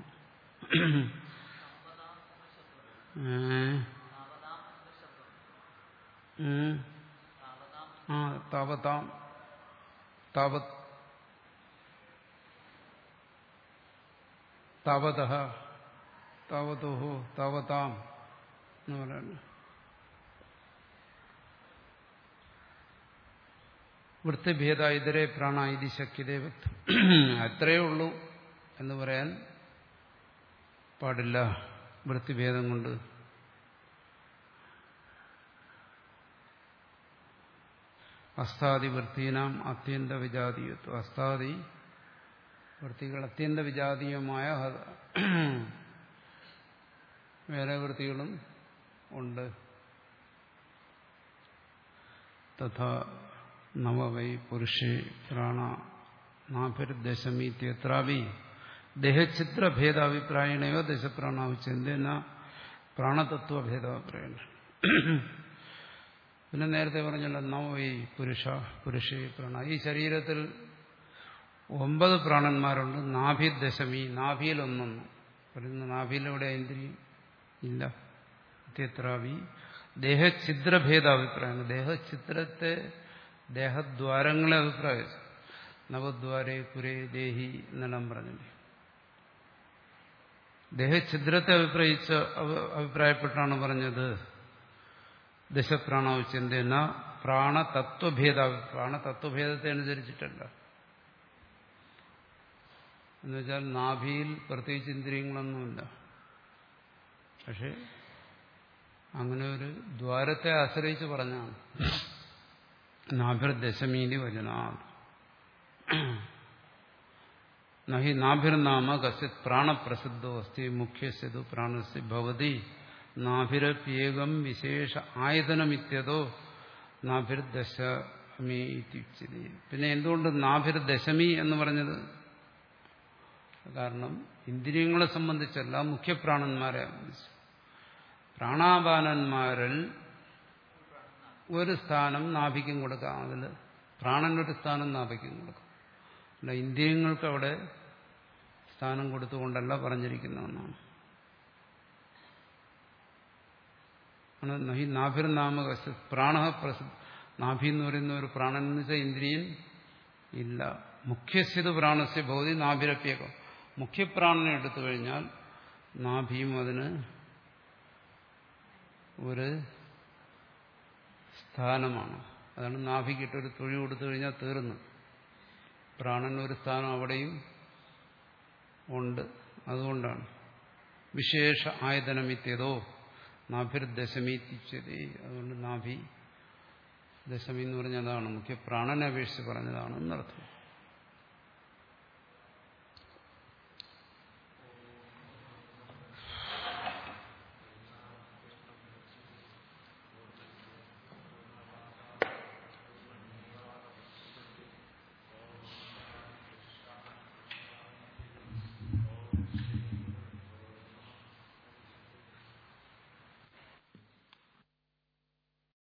ആ താവതാം താവത് താവതഃ താവതോഹോ താവതാം എന്ന് പറയുന്നു. വൃത്തിഭേദ ഇതരേ പ്രാണ ഇതി ശക്യതേ വ്യക്തം. അത്രയേ ഉള്ളൂ എന്ന് പറയാൻ പാടില്ല വൃത്തിഭേദം കൊണ്ട്. അസ്താദി വൃത്തീനാം അത്യന്ത വിജാതീയത്വം. അസ്താദി വൃത്തികൾ അത്യന്ത വിജാതീയമായ വേറെ വൃത്തികളും ഉണ്ട്. തഥാ നവവൈ പുരുഷേ പ്രാണ നാഭിർദശമീത്യത്രാവി ദേഹചിത്രഭേദാഭിപ്രായണയോ ദശപ്രാണാവിച്ചെന്ന പ്രാണതത്വഭേദാഭിപ്രായണ. പിന്നെ നേരത്തെ പറഞ്ഞല്ലോ നവവൈ പുരുഷ പുരുഷേ പ്രാണ. ഈ ശരീരത്തിൽ ഒമ്പത് പ്രാണന്മാരുണ്ട്. നാഭി ദശമി, നാഭിയിൽ ഒന്നൊന്ന് പറയുന്ന. നാഭിയിലെവിടെ ഇന്ദ്രിയം ഇല്ല. ഇത്യത്രാവി ദേഹഛിദ്രഭേദാഭിപ്രായം. ദേഹഛിദ്രത്തെ ദേഹദ്വാരങ്ങളെ അഭിപ്രായിച്ചു. നവദ്വാരേ പുരേ ദേഹി എന്നെല്ലാം പറഞ്ഞില്ലേ. ദേഹഛിദ്രത്തെ അഭിപ്രായിച്ച് അഭിപ്രായപ്പെട്ടാണ് പറഞ്ഞത് ദശപ്രാണാവിച്ചെന്ന പ്രാണതത്വഭേദ. പ്രാണതത്വഭേദത്തെ അനുസരിച്ചിട്ടല്ല. എന്നുവെച്ചാൽ നാഭിയിൽ പ്രത്യേകിച്ച് ഇന്ദ്രിയങ്ങളൊന്നുമില്ല. പക്ഷെ അങ്ങനെ ഒരു ദ്വാരത്തെ ആശ്രയിച്ച് പറഞ്ഞാണ് നാഭിർദശമീതി വചനാ. നഹി നാഭിർനാമ കശ്ചിത് പ്രാണപ്രസിദ്ധോ അസ്തി മുഖ്യസ്യതു പ്രാണസ്യ ഭവതി നാഭിരപ്യേകം വിശേഷ ആയതനമിത്യതോ നാഭിർദശമി ഇത്യുച്യതേ. പിന്നെ എന്തുകൊണ്ട് നാഭിർദശമി എന്ന് പറഞ്ഞത്? കാരണം ഇന്ദ്രിയങ്ങളെ സംബന്ധിച്ചല്ല, മുഖ്യപ്രാണന്മാരെ സംബന്ധിച്ച്. പ്രാണാപാനന്മാരിൽ ഒരു സ്ഥാനം നാഭിക്കും കൊടുക്കാം. അതിൽ പ്രാണനൊരു സ്ഥാനം നാഭിക്കും കൊടുക്കാം. അല്ല ഇന്ദ്രിയങ്ങൾക്ക് അവിടെ സ്ഥാനം കൊടുത്തുകൊണ്ടല്ല പറഞ്ഞിരിക്കുന്നതെന്നാണ്. നഹി നാഭിർനാമ പ്രാണ പ്രസിദ്ധ. നാഭി എന്ന് പറയുന്ന ഒരു പ്രാണൻ എന്ന് വെച്ചാൽ ഇന്ദ്രിയൻ ഇല്ല. മുഖ്യസ്യത് പ്രാണസ്യ ഭൗതി നാഭിരപ്യകം. മുഖ്യപ്രാണനെ എടുത്തു കഴിഞ്ഞാൽ നാഭിയും അതിന് ഒരു സ്ഥാനമാണ്. അതാണ് നാഭിക്കിട്ടൊരു തൊഴി കൊടുത്തു കഴിഞ്ഞാൽ തീർന്നു. പ്രാണൻ ഒരു സ്ഥാനം അവിടെയും ഉണ്ട്. അതുകൊണ്ടാണ് വിശേഷ ആയതനമിത്യതോ നാഭിർദശമീത്യതേ. അതുകൊണ്ട് നാഭി ദശമി എന്ന് പറഞ്ഞതാണ് മുഖ്യ പ്രാണനെ അപേക്ഷിച്ച് പറഞ്ഞതാണ് എന്നർത്ഥം.